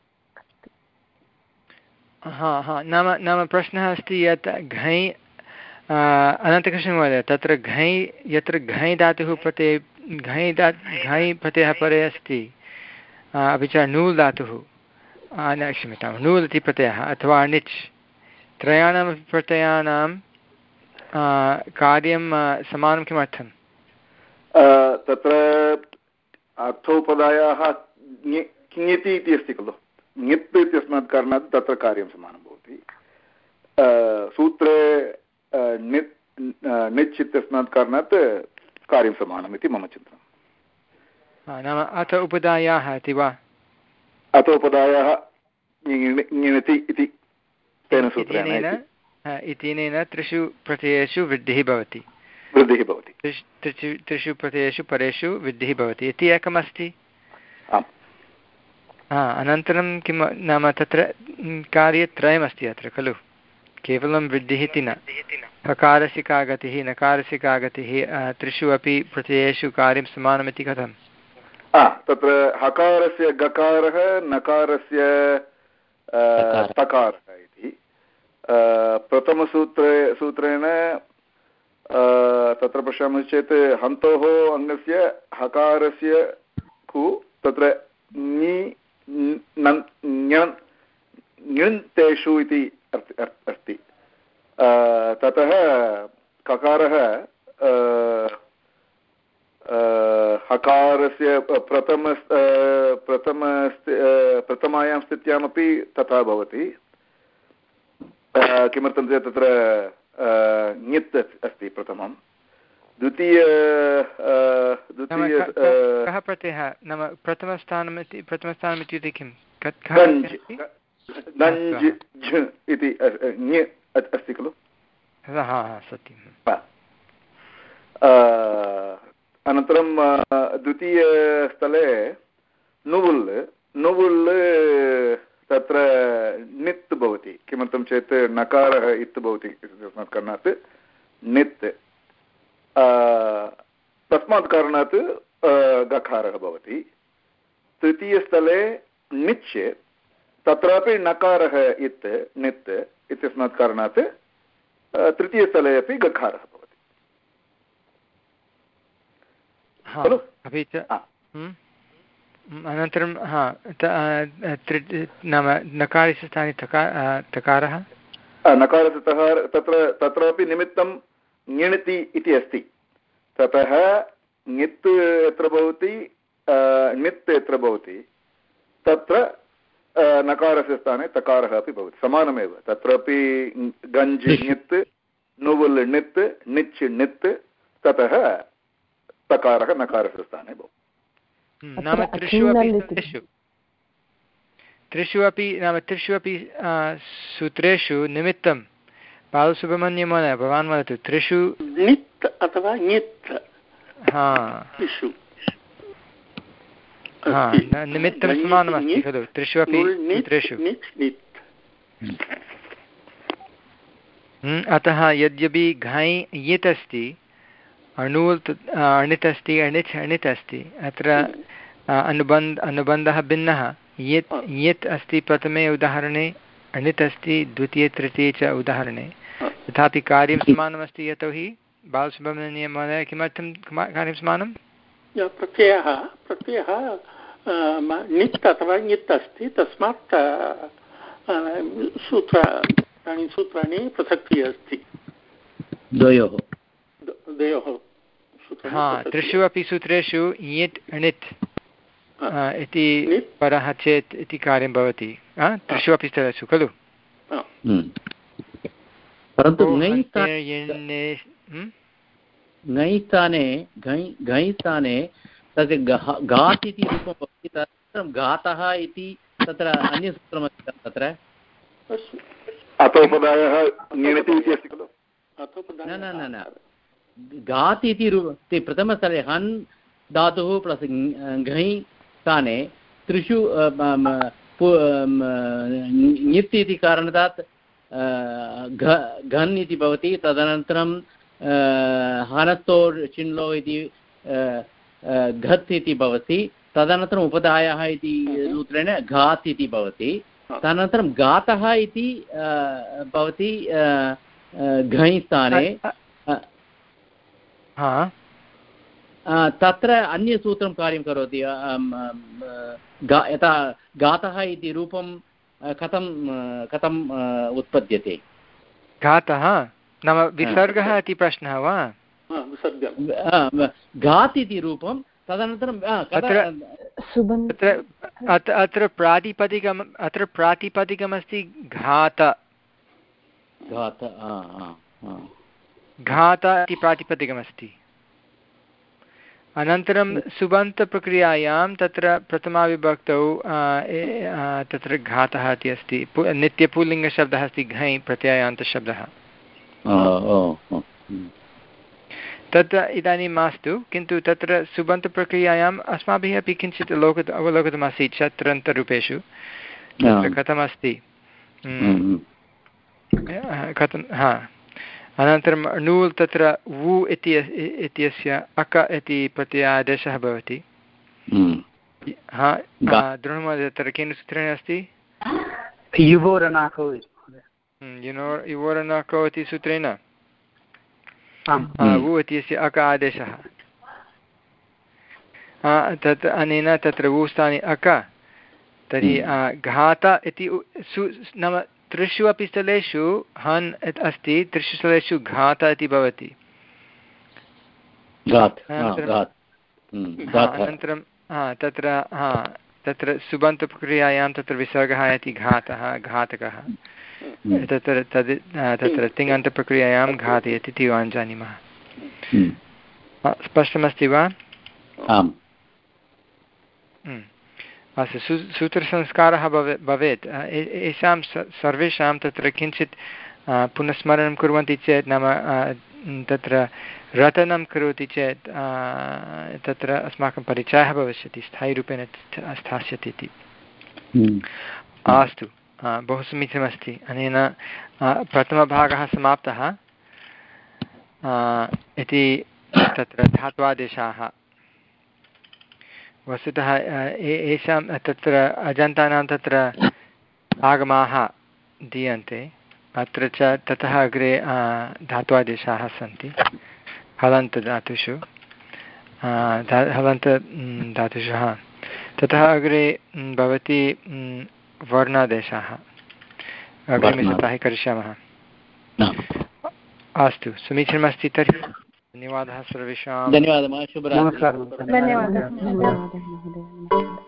हा हा नाम नाम प्रश्नः अस्ति यत् घञ् अनन्तकृष्णमहोदय तत्र घञ् यत्र घञ् धातुः प्रत्यये घञ् धा घञ् प्रत्ययः परे अस्ति अपि च नूल् धातुः न क्षम्यतां नूल् इति प्रत्ययः अथवा णिच् त्रयाणामपि प्रत्ययानां कार्यं समानं किमर्थम् तत्र अर्थोपदायाः ङिति इति अस्ति खलु ङित् इत्यस्मात् कारणात् तत्र कार्यं समानं भवति सूत्रे णित् णिच् इत्यस्मात् कारणात् कार्यं समानम् इति मम चिन्तनं नाम अथ उपदायाः इति वा अथ उपदायाः ङिति इति तेन सूत्रेण इत्यनेन त्रिषु प्रत्ययेषु वृद्धिः भवति वृद्धिः भवति त्रिषु प्रत्ययेषु परेषु वृद्धिः भवति इति एकमस्ति हा अनन्तरं किं नाम तत्र कार्यत्रयमस्ति अत्र खलु केवलं वृद्धिः इति न हकारस्य का गतिः नकारस्य का गतिः त्रिषु अपि प्रत्ययेषु कार्यं समानमिति कथं तत्र हकारस्य गकारः नकारस्य तकारः इति प्रथमसूत्रे सूत्रेण तत्र पश्यामः चेत् हन्तोः अङ्गस्य हकारस्य कु तत्र ञन्तेषु इति अस्ति ततः ककारः हकारस्य प्रथम प्रथम प्रथमायां स्थित्यामपि तथा भवति किमर्थं चेत् तत्र ङित् अस्ति प्रथमं द्वितीय द्वितीय कः प्रत्ययः नाम प्रथमस्थानम् इति प्रथमस्थानम् इत्युक्ते किं नञ् झ इति ङ अस्ति खलु सत्यं अनन्तरं द्वितीयस्थले नुवुल् नुवुल् तत्र नित् भवति किमर्थं चेत् नकारः इत् भवति तस्मात् कारणात् नित् तस्मात् कारणात् गकारः भवति तृतीयस्थले णिच् तत्रापि नकारः इत् नित् इत्यस्मात् कारणात् तृतीयस्थले अपि गकारः भवति खलु अपि च अनन्तरं हा नाम नकारस्य स्थाने तकारः नकारस्य तकार तत्र तत्रापि निमित्तं ङिणति इति अस्ति ततः ङित् यत्र भवति णित् यत्र भवति तत्र नकारस्य स्थाने तकारः अपि भवति समानमेव तत्रापि गञ्ज् ङित् नुवुल् णित् णिच् णित् ततः तकारः नकारस्य स्थाने भवति। नाम त्रिषु अपि त्रिषु त्रिषु अपि नाम त्रिषु अपि सूत्रेषु निमित्तं बालसुब्रह्मण्यमहोदय भवान् वदतु त्रिषु नित् अथवा ङित् हा हा निमित्तं समानमस्ति खलु त्रिषु अपि सूत्रेषु। अतः यद्यपि घञ् यत् अस्ति अणुल् अणित् अस्ति अणिच् अणित् अस्ति अत्र अनुबन्ध अनुबन्धः भिन्नः। यत् यत् अस्ति प्रथमे उदाहरणे अणित् अस्ति द्वितीये तृतीये च उदाहरणे तथापि कार्यं समानमस्ति। यतोहि बालसुब्रह्मण्यमहोदय किमर्थं कार्यं समानं? प्रत्ययः प्रत्ययः नित् अथवा ङित् अस्ति तस्मात् सूत्राणि सूत्राणि पृथक् अस्ति द्वयोः द्वयोः। हा त्रिषु अपि सूत्रेषु ङित् अणित् इति परः चेत् इति कार्यं भवति त्रिषु अपि स्थलेषु खलु। परन्तु ङै स्थाने घञ् स्थाने तत् घात् इति रूपं भवति तदनन्तरं घातः इति तत्र अन्यसूत्रमस्ति तत्र अतोपदायः न न न न घात् इति रूपं प्रथमस्थले हन् धातुः प्लस् घञ् स्थाने त्रिषु ङित् इति कारणात् घन् इति भवति। तदनन्तरं हनस्तो चिन्लो इति घत् इति भवति। तदनन्तरम् उपधायः इति सूत्रेण घात् इति भवति। तदनन्तरं घातः इति भवति घञ् स्थाने। तत्र अन्यसूत्रं कार्यं करोति। यथा घातः इति रूपं कथं कथम् उत्पद्यते? घातः नाम विसर्गः इति प्रश्नः वा? घात् इति रूपं तदनन्तरं अत्र प्रातिपदिकम् अत्र प्रातिपदिकमस्ति घात घात घात इति प्रातिपदिकमस्ति। अनन्तरं सुबन्तप्रक्रियायां तत्र प्रथमाविभक्तौ तत्र घातः इति अस्ति। नित्यपुल्लिङ्गशब्दः अस्ति घञ् प्रत्ययान्तशब्दः। तत् इदानीं मास्तु किन्तु तत्र सुबन्तप्रक्रियायाम् अस्माभिः अपि किञ्चित् अवलोकित अवलोकितमासीत् शत्रन्तरूपेषु तत्र कथमस्ति कथं हा। अनन्तरं णूल् तत्र वु इति इत्यस्य अक इति प्रत्ययादेशः भवति। हा दृढमहोदय तत्र केन सूत्रेण अस्ति? युवोरनाको युवोरनाको इति सूत्रेण वु इत्यस्य अक आदेशः। तत् अनेन तत्र वु स्थाने अक तर्हि घात इति नाम त्रिषु अपि स्थलेषु हन् अस्ति त्रिषु स्थलेषु घात इति भवति। अनन्तरं तत्र हा तत्र सुबन्तप्रक्रियायां तत्र विसर्गः इति घातः घातकः तत्र तद् तत्र तिङन्तप्रक्रियायां घातयति इति वयं जानीमः। स्पष्टमस्ति वा? आम्। अस्तु सू सूत्रसंस्कारः भवे भवेत्। येषां सर्वेषां तत्र किञ्चित् पुनस्मरणं कुर्वन्ति चेत् नाम तत्र रटनं करोति चेत् तत्र अस्माकं परिचयः भविष्यति स्थायीरूपेण स्थास्यति इति। अस्तु बहु समीचीनमस्ति। अनेन प्रथमभागः समाप्तः इति तत्र धात्वादेशाः वस्तुतः येषां तत्र अजन्तानां तत्र आगमाः दीयन्ते अत्र च ततः अग्रे धात्वादेशाः सन्ति हलन्तधातुषु हलन्त धातुषु हा ततः अग्रे भवति वर्णादेशाः अग्रिमसप्ताहे करिष्यामः। अस्तु समीचीनमस्ति तर्हि धन्यवादः सर्वेषां। धन्यवादः। शुभरात्रिः। धन्यवादः।